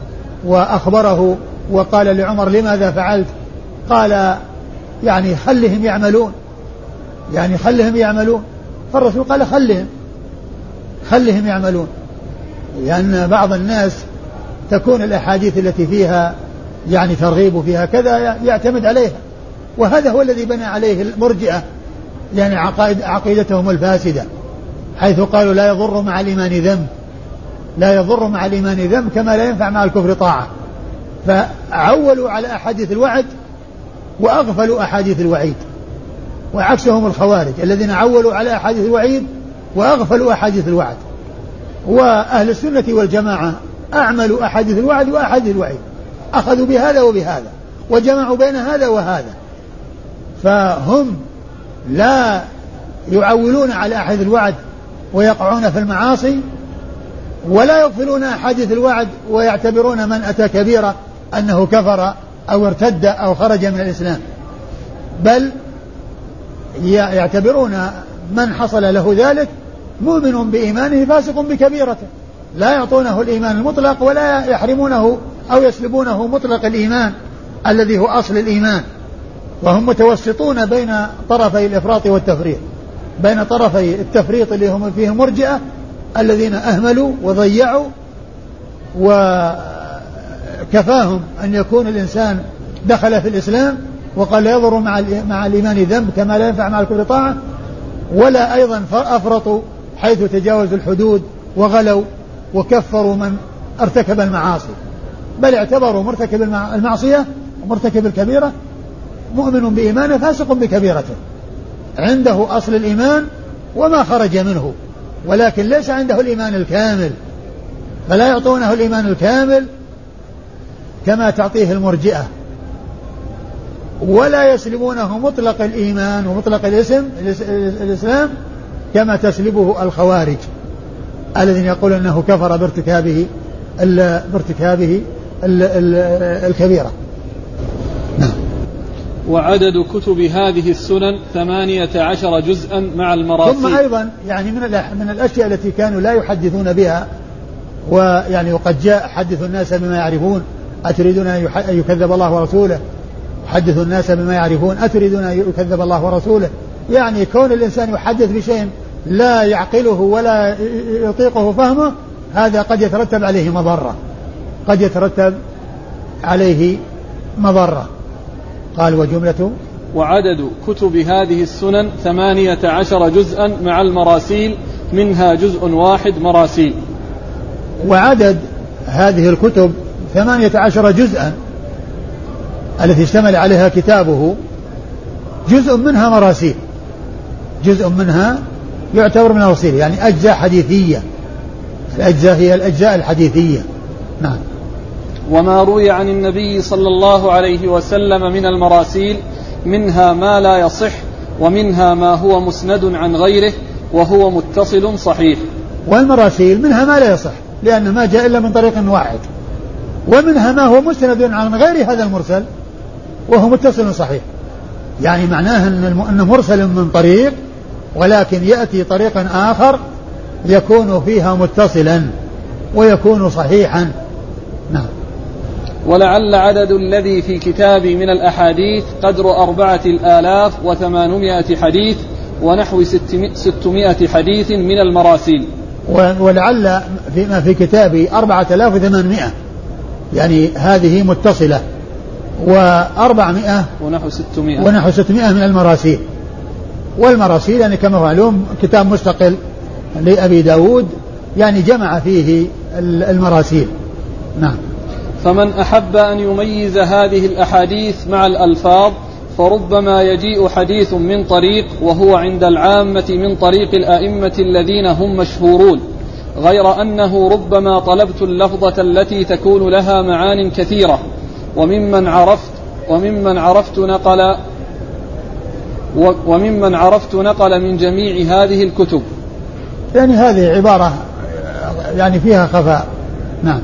وأخبره وقال لعمر لماذا فعلت؟ قال يعني خلهم يعملون يعني خلهم يعملون فالرسول قال خلهم خلهم يعملون لأن بعض الناس تكون الأحاديث التي فيها يعني ترغيب فيها كذا يعتمد عليها، وهذا هو الذي بنى عليه المرجئة يعني عقائد عقيدتهم الفاسدة، حيث قالوا لا يضر مع الإيمان ذنب لا يضر مع الإيمان ذنب كما لا ينفع مع الكفر طاعة، فعولوا على أحاديث الوعد وأغفلوا أحاديث الوعيد، وعكسهم الخوارج الذين عولوا على أحاديث الوعيد وأغفلوا أحاديث الوعد. وأهل السنة والجماعة أعملوا أحاديث الوعد وأحاديث الوعيد، أخذوا بهذا وبهذا وجمعوا بين هذا وهذا، فهم لا يعولون على أحاديث الوعد ويقعون في المعاصي، ولا يغفلون أحاديث الوعد ويعتبرون من أتى كبيرة أنه كفر أو ارتد أو خرج من الإسلام، بل يعتبرون من حصل له ذلك مؤمن بإيمانه فاسق بكبيرته، لا يعطونه الإيمان المطلق ولا يحرمونه أو يسلبونه مطلق الإيمان الذي هو أصل الإيمان. وهم متوسطون بين طرفي الإفراط والتفريط، بين طرفي التفريط اللي هم فيه المرجئة الذين أهملوا وضيعوا وكفاهم أن يكون الإنسان دخل في الإسلام وقال لا يضر مع مع الإيمان ذنب كما لا ينفع مع الكفر طاعة، ولا أيضا أفرطوا حيث تجاوزوا الحدود وغلوا وكفروا من ارتكب المعاصي، بل اعتبروا مرتكب المعصية ومرتكب الكبيرة مؤمن بإيمانه فاسق بكبيرته، عنده أصل الإيمان وما خرج منه، ولكن ليس عنده الإيمان الكامل، فلا يعطونه الإيمان الكامل كما تعطيه المرجئة، ولا يسلبونه مطلق الإيمان ومطلق الاسم الإسلام كما تسلبه الخوارج الذين يقول أنه كفر بارتكابه بارتكابه الكبيرة. وعدد كتب هذه السنن ثمانية عشر جزءا مع المراسيل. ثم أيضا يعني من من الأشياء التي كانوا لا يحدثون بها، ويعني وقد جاء حدث الناس بما يعرفون أتريدون أن يكذب الله ورسوله، حدث الناس بما يعرفون أتريدون أن يكذب الله ورسوله. يعني كون الإنسان يحدث بشيء لا يعقله ولا يطيقه فهمه، هذا قد يترتب عليه مضرة، قد يترتب عليه مضرة. قال وجملة وعدد كتب هذه السنن ثمانية عشر جزءا مع المراسيل، منها جزء واحد مراسيل. وعدد هذه الكتب ثمانية عشر جزءا التي اشتمل عليها كتابه، جزء منها مراسيل، جزء منها يعتبر من المراسيل، يعني أجزاء حديثية، الأجزاء هي الأجزاء الحديثية. نعم. وما روي عن النبي صلى الله عليه وسلم من المراسيل، منها ما لا يصح، ومنها ما هو مسند عن غيره وهو متصل صحيح. والمراسيل منها ما لا يصح لأن ما جاء إلا من طريق واحد، ومنها ما هو مسند عن غير هذا المرسل وهو متصل صحيح. يعني معناه أن مرسل من طريق ولكن يأتي طريقا آخر يكون فيها متصلا ويكون صحيحا. نعم. ولعل عدد الذي في كتابي من الأحاديث قدر أربعة الآلاف وثمانمائة حديث ونحو ستمائة حديث من المراسيل. ولعل فيما في كتابي أربعة آلاف وثمانمائة، يعني هذه متصلة، وأربعمائة ونحو ستمائة ونحو ستمائة من المراسيل. والمراسيل يعني كما معلوم كتاب مستقل لأبي داود، يعني جمع فيه المراسيل. نعم. فمن أحب أن يميز هذه الأحاديث مع الألفاظ فربما يجيء حديث من طريق وهو عند العامة من طريق الأئمة الذين هم مشهورون، غير أنه ربما طلبت اللفظة التي تكون لها معان كثيرة، وممن عرفت وممن عرفت نقل وممن عرفت نقل من جميع هذه الكتب. يعني هذه عبارة يعني فيها خفاء. نعم.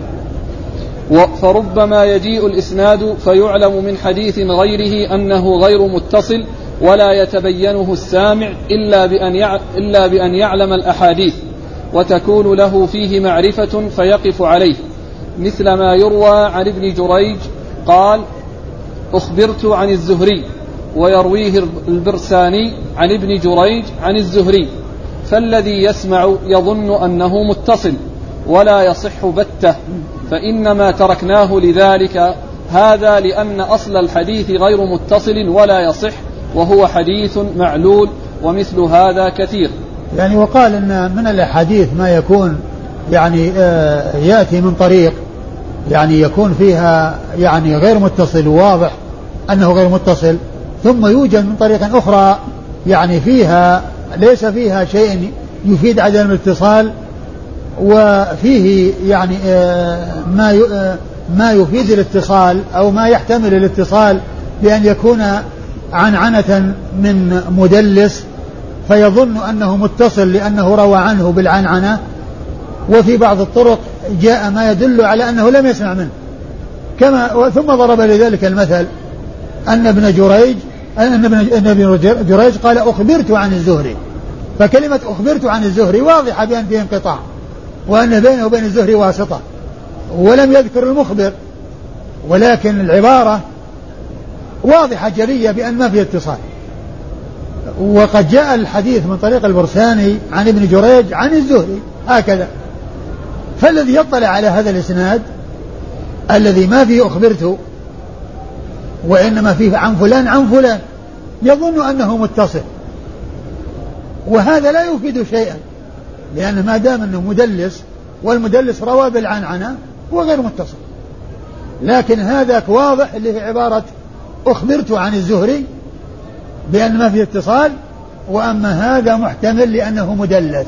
فربما يجيء الإسناد فيعلم من حديث غيره أنه غير متصل ولا يتبينه السامع إلا بأن إلا بأن يعلم الأحاديث، وتكون له فيه معرفة فيقف عليه، مثل ما يروى عن ابن جريج قال أخبرت عن الزهري، ويرويه البرساني عن ابن جريج عن الزهري، فالذي يسمع يظن أنه متصل ولا يصح بتة، فإنما تركناه لذلك، هذا لأن أصل الحديث غير متصل ولا يصح وهو حديث معلول، ومثل هذا كثير. يعني وقال إن من الأحاديث ما يكون يعني آه يأتي من طريق يعني يكون فيها يعني غير متصل، وواضح أنه غير متصل، ثم يوجد من طريق أخرى يعني فيها ليس فيها شيء يفيد عدم الاتصال، وفيه يعني ما ما يفيد الاتصال أو ما يحتمل الاتصال بأن يكون عنعنة من مدلس فيظن أنه متصل لأنه روى عنه بالعنعنة، وفي بعض الطرق جاء ما يدل على أنه لم يسمع منه، كما ثم ضرب لذلك المثل أن ابن جريج أن ابن جريج قال أخبرت عن الزهري، فكلمة أخبرت عن الزهري واضحة بأن فيه انقطاع وأن بينه وبين الزهري واسطة، ولم يذكر المخبر، ولكن العبارة واضحة جلية بأن ما فيه اتصال. وقد جاء الحديث من طريق البرساني عن ابن جريج عن الزهري هكذا، فالذي يطلع على هذا الإسناد الذي ما فيه أخبرته وإنما فيه عن فلان عن فلان يظن أنه متصل، وهذا لا يفيد شيئا، لأن ما دام أنه مدلس والمدلس روى بالعنعنة هو غير متصل. لكن هذاك واضح اللي هي عبارة أخبرت عن الزهري بأن ما فيه اتصال، وأما هذا محتمل لأنه مدلس.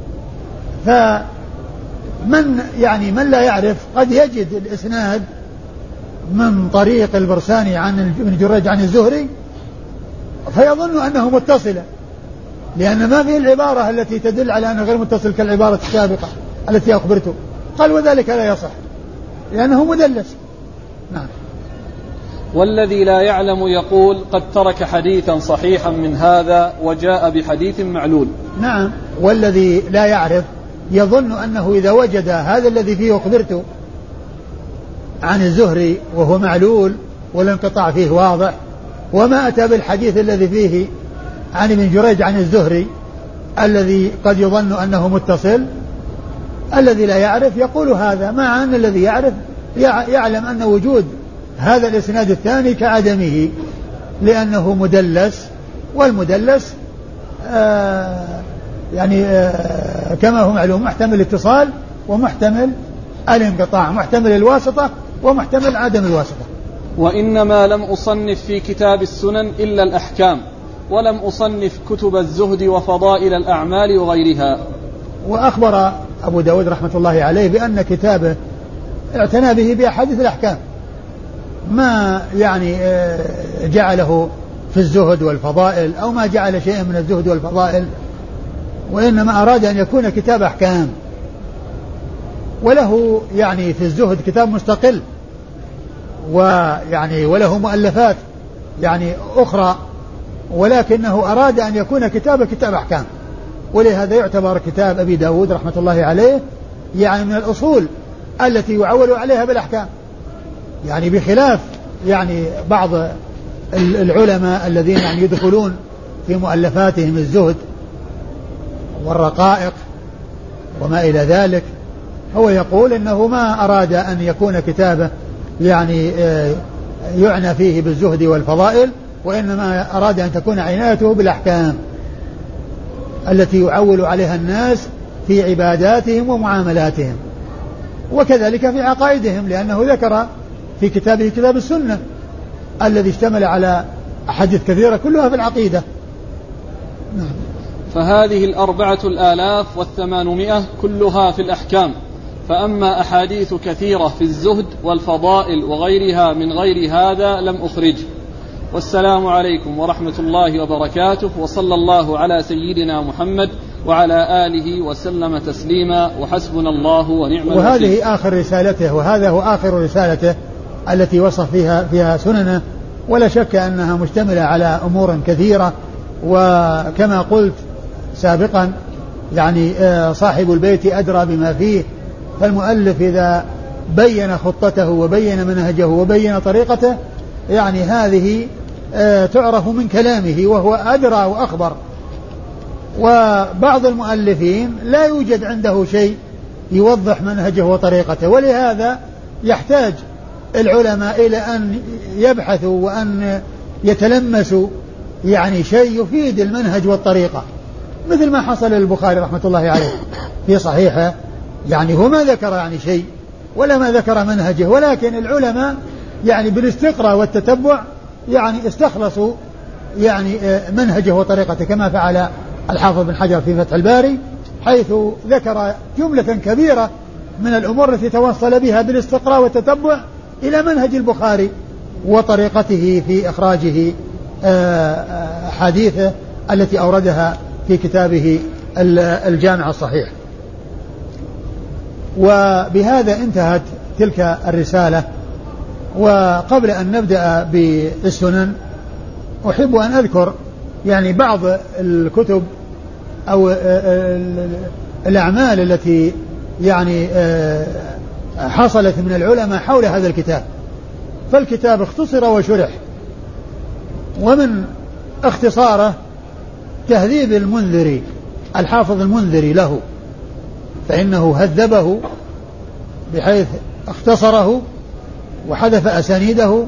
فمن يعني من لا يعرف قد يجد الإسناد من طريق البرساني عن ابن جريج عن الزهري فيظن أنه متصلا، لأن ما فيه العبارة التي تدل على أنه غير متصل كالعبارة السابقة التي أخبرته. قال وذلك لا يصح لأنه مدلس. نعم. والذي لا يعلم يقول قد ترك حديثا صحيحا من هذا وجاء بحديث معلول. نعم، والذي لا يعرف يظن أنه إذا وجد هذا الذي فيه أخبرته عن الزهري وهو معلول والانقطاع فيه واضح، وما أتى بالحديث الذي فيه عن ابن جريج عن الزهري الذي قد يظن أنه متصل، الذي لا يعرف يقول هذا، مع أن الذي يعرف يعلم أن وجود هذا الإسناد الثاني كعدمه، لأنه مدلس، والمدلس آه يعني آه كما هو معلوم محتمل الاتصال ومحتمل الانقطاع، محتمل الواسطة ومحتمل عدم الواسطة. وإنما لم أصنف في كتاب السنن إلا الأحكام، ولم أصنف كتب الزهد وفضائل الأعمال وغيرها. وأخبر أبو داود رحمة الله عليه بأن كتابه اعتنى به بأحاديث الأحكام، ما يعني جعله في الزهد والفضائل أو ما جعل شيئا من الزهد والفضائل، وإنما أراد أن يكون كتاب أحكام. وله يعني في الزهد كتاب مستقل، ويعني وله مؤلفات يعني أخرى، ولكنه أراد أن يكون كتاب كتاب أحكام، ولهذا يعتبر كتاب أبي داود رحمة الله عليه يعني من الأصول التي يعول عليها بالأحكام، يعني بخلاف يعني بعض العلماء الذين يعني يدخلون في مؤلفاتهم الزهد والرقائق وما إلى ذلك. هو يقول إنه ما أراد أن يكون كتابه يعني يعنى فيه بالزهد والفضائل، وإنما أراد أن تكون عنايته بالأحكام التي يعول عليها الناس في عباداتهم ومعاملاتهم، وكذلك في عقائدهم، لأنه ذكر في كتابه كتاب السنة الذي اشتمل على أحاديث كثيرة كلها في العقيدة. نعم. فهذه الأربعة الآلاف والثمانمائة كلها في الأحكام، فأما أحاديث كثيرة في الزهد والفضائل وغيرها من غير هذا لم أخرج. والسلام عليكم ورحمة الله وبركاته، وصلى الله على سيدنا محمد وعلى آله وسلم تسليما، وحسبنا الله ونعم الوكيل. وهذه آخر رسالته، وهذا هو آخر رسالته التي وصف فيها فيها سننه، ولا شك أنها مشتملة على أمور كثيرة. وكما قلت سابقا يعني صاحب البيت أدرى بما فيه، فالمؤلف إذا بين خطته وبين منهجه وبين طريقته يعني هذه تعرف من كلامه وهو أدرى وأخبر. وبعض المؤلفين لا يوجد عنده شيء يوضح منهجه وطريقته، ولهذا يحتاج العلماء إلى أن يبحثوا وأن يتلمسوا يعني شيء يفيد المنهج والطريقة، مثل ما حصل للبخاري رحمة الله عليه في صحيحه. يعني هو ما ذكر يعني شيء ولا ما ذكر منهجه، ولكن العلماء يعني بالاستقراء والتتبع يعني استخلصوا يعني منهجه وطريقته، كما فعل الحافظ بن حجر في فتح الباري، حيث ذكر جملة كبيرة من الأمور التي توصل بها بالاستقراء والتتبع إلى منهج البخاري وطريقته في إخراجه حديثه التي أوردها في كتابه الجامع الصحيح. وبهذا انتهت تلك الرسالة. وقبل أن نبدأ بالسنن أحب أن أذكر يعني بعض الكتب أو الأعمال التي يعني حصلت من العلماء حول هذا الكتاب. فالكتاب اختصر وشرح، ومن اختصاره تهذيب المنذري الحافظ المنذري له، فإنه هذبه بحيث اختصره وحذف أسانيده،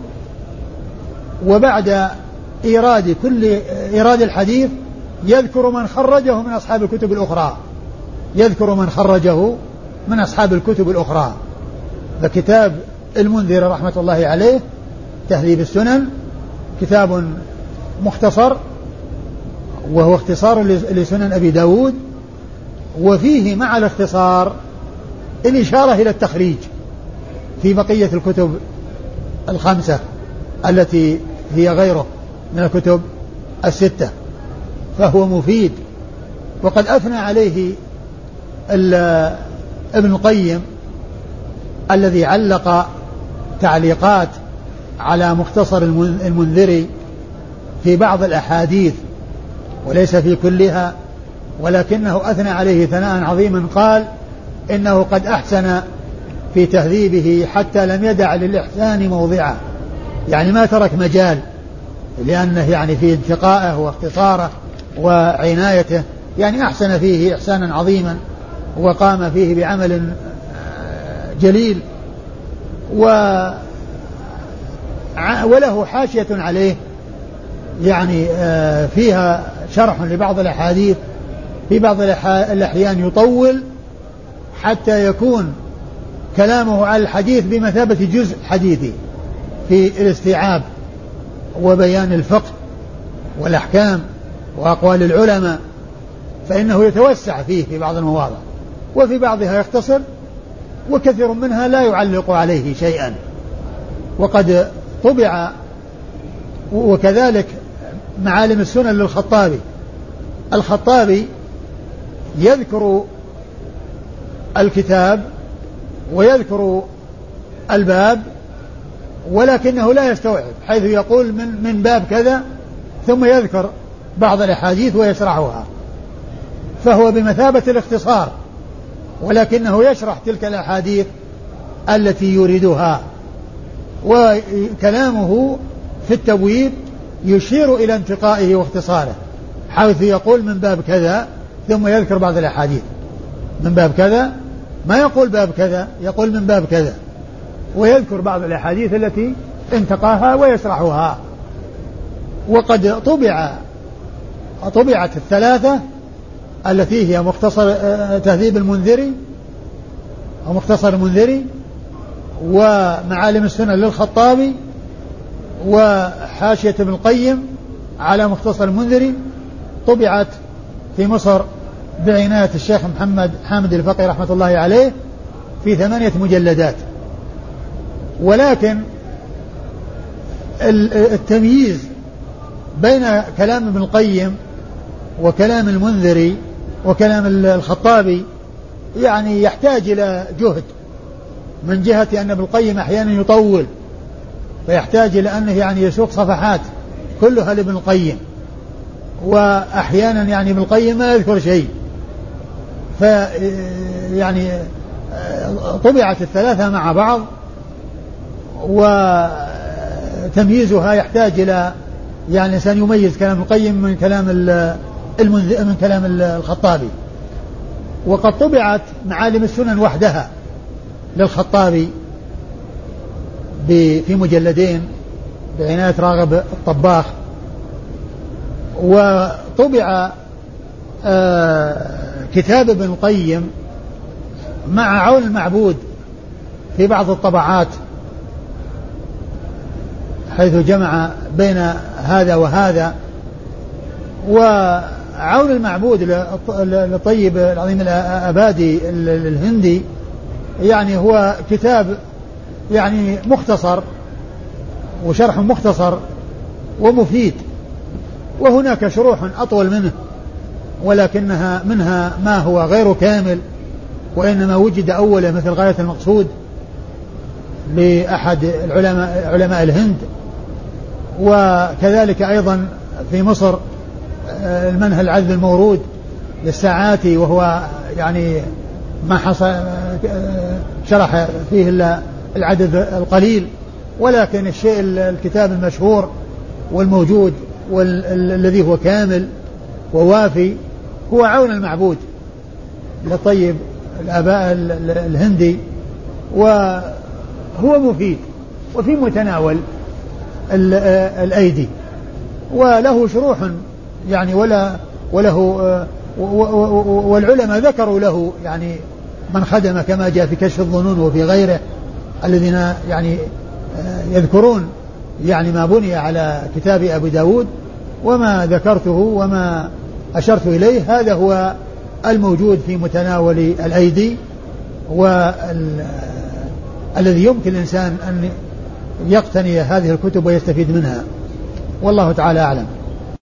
وبعد إيراد كل إيراد الحديث يذكر من خرجه من أصحاب الكتب الأخرى يذكر من خرجه من أصحاب الكتب الأخرى. فكتاب المنذر رحمة الله عليه تهذيب السنن كتاب مختصر، وهو اختصار لسنن أبي داود، وفيه مع الاختصار الإشارة إلى التخريج في بقية الكتب الخمسة التي هي غيره من الكتب الستة، فهو مفيد. وقد أثنى عليه ابن القيم الذي علق تعليقات على مختصر المنذري في بعض الأحاديث وليس في كلها، ولكنه أثنى عليه ثناء عظيما، قال إنه قد أحسن في تهذيبه حتى لم يدع للإحسان موضعه، يعني ما ترك مجال، لأنه يعني في انتقائه واختصاره وعنايته يعني أحسن فيه إحسانا عظيما، وقام فيه بعمل جليل، وله حاشية عليه يعني فيها شرح لبعض الأحاديث، في بعض الأحيان يطول حتى يكون كلامه على الحديث بمثابة جزء حديثي في الاستيعاب وبيان الفقه والأحكام وأقوال العلماء، فإنه يتوسع فيه في بعض المواضع، وفي بعضها يختصر، وكثير منها لا يعلق عليه شيئا. وقد طبع وكذلك معالم السنن للخطابي. الخطابي يذكر الكتاب ويذكر الباب، ولكنه لا يستوعب، حيث يقول من, من باب كذا ثم يذكر بعض الأحاديث ويشرحها، فهو بمثابة الاختصار، ولكنه يشرح تلك الأحاديث التي يريدها. وكلامه في التبويب يشير إلى انتقائه واختصاره، حيث يقول من باب كذا ثم يذكر بعض الأحاديث، من باب كذا، ما يقول باب كذا، يقول من باب كذا، ويذكر بعض الأحاديث التي انتقاها ويشرحها. وقد طبع طبعت الثلاثة التي هي مختصر تهذيب المنذري أو مختصر المنذري، ومعالم السنن للخطابي، وحاشية ابن القيم على مختصر المنذري، طبعت في مصر بعناية الشيخ محمد حامد الفقي رحمة الله عليه في ثمانية مجلدات. ولكن التمييز بين كلام ابن القيم وكلام المنذري وكلام الخطابي يعني يحتاج إلى جهد، من جهة أن ابن القيم أحيانا يطول، فيحتاج إلى أنه يعني يسوق صفحات كلها لابن القيم، وأحيانا يعني ابن القيم ما يذكر شيء، فيعني طبعت الثلاثة مع بعض، وتمييزها يحتاج إلى يعني الإنسان يميز كلام ابن القيم من كلام من كلام الخطابي. وقد طبعت معالم السنن وحدها للخطابي في مجلدين بعناية راغب الطباخ. وطبع كتاب ابن القيم مع عون المعبود في بعض الطبعات، حيث جمع بين هذا وهذا. وعون المعبود للطيب العظيم الأبادي الهندي يعني هو كتاب يعني مختصر وشرح مختصر ومفيد، وهناك شروح أطول منه، ولكنها منها ما هو غير كامل، وإنما وجد أولا مثل غاية المقصود لأحد العلماء علماء الهند. وكذلك أيضا في مصر المنهل العذب المورود للساعاتي، وهو يعني ما حصل شرح فيه إلا العدد القليل، ولكن الشيء الكتاب المشهور والموجود والذي هو كامل ووافي هو عون المعبود للطيب الآباء الهندي، وهو مفيد وفي متناول الأيدي، وله شروح يعني ولا وله والعلماء ذكروا له يعني من خدم، كما جاء في كشف الظنون وفي غيره، الذين يعني يذكرون يعني ما بني على كتاب أبي داود. وما ذكرته وما أشرت إليه هذا هو الموجود في متناول الأيدي، والذي يمكن الإنسان أن يقتني هذه الكتب ويستفيد منها، والله تعالى أعلم.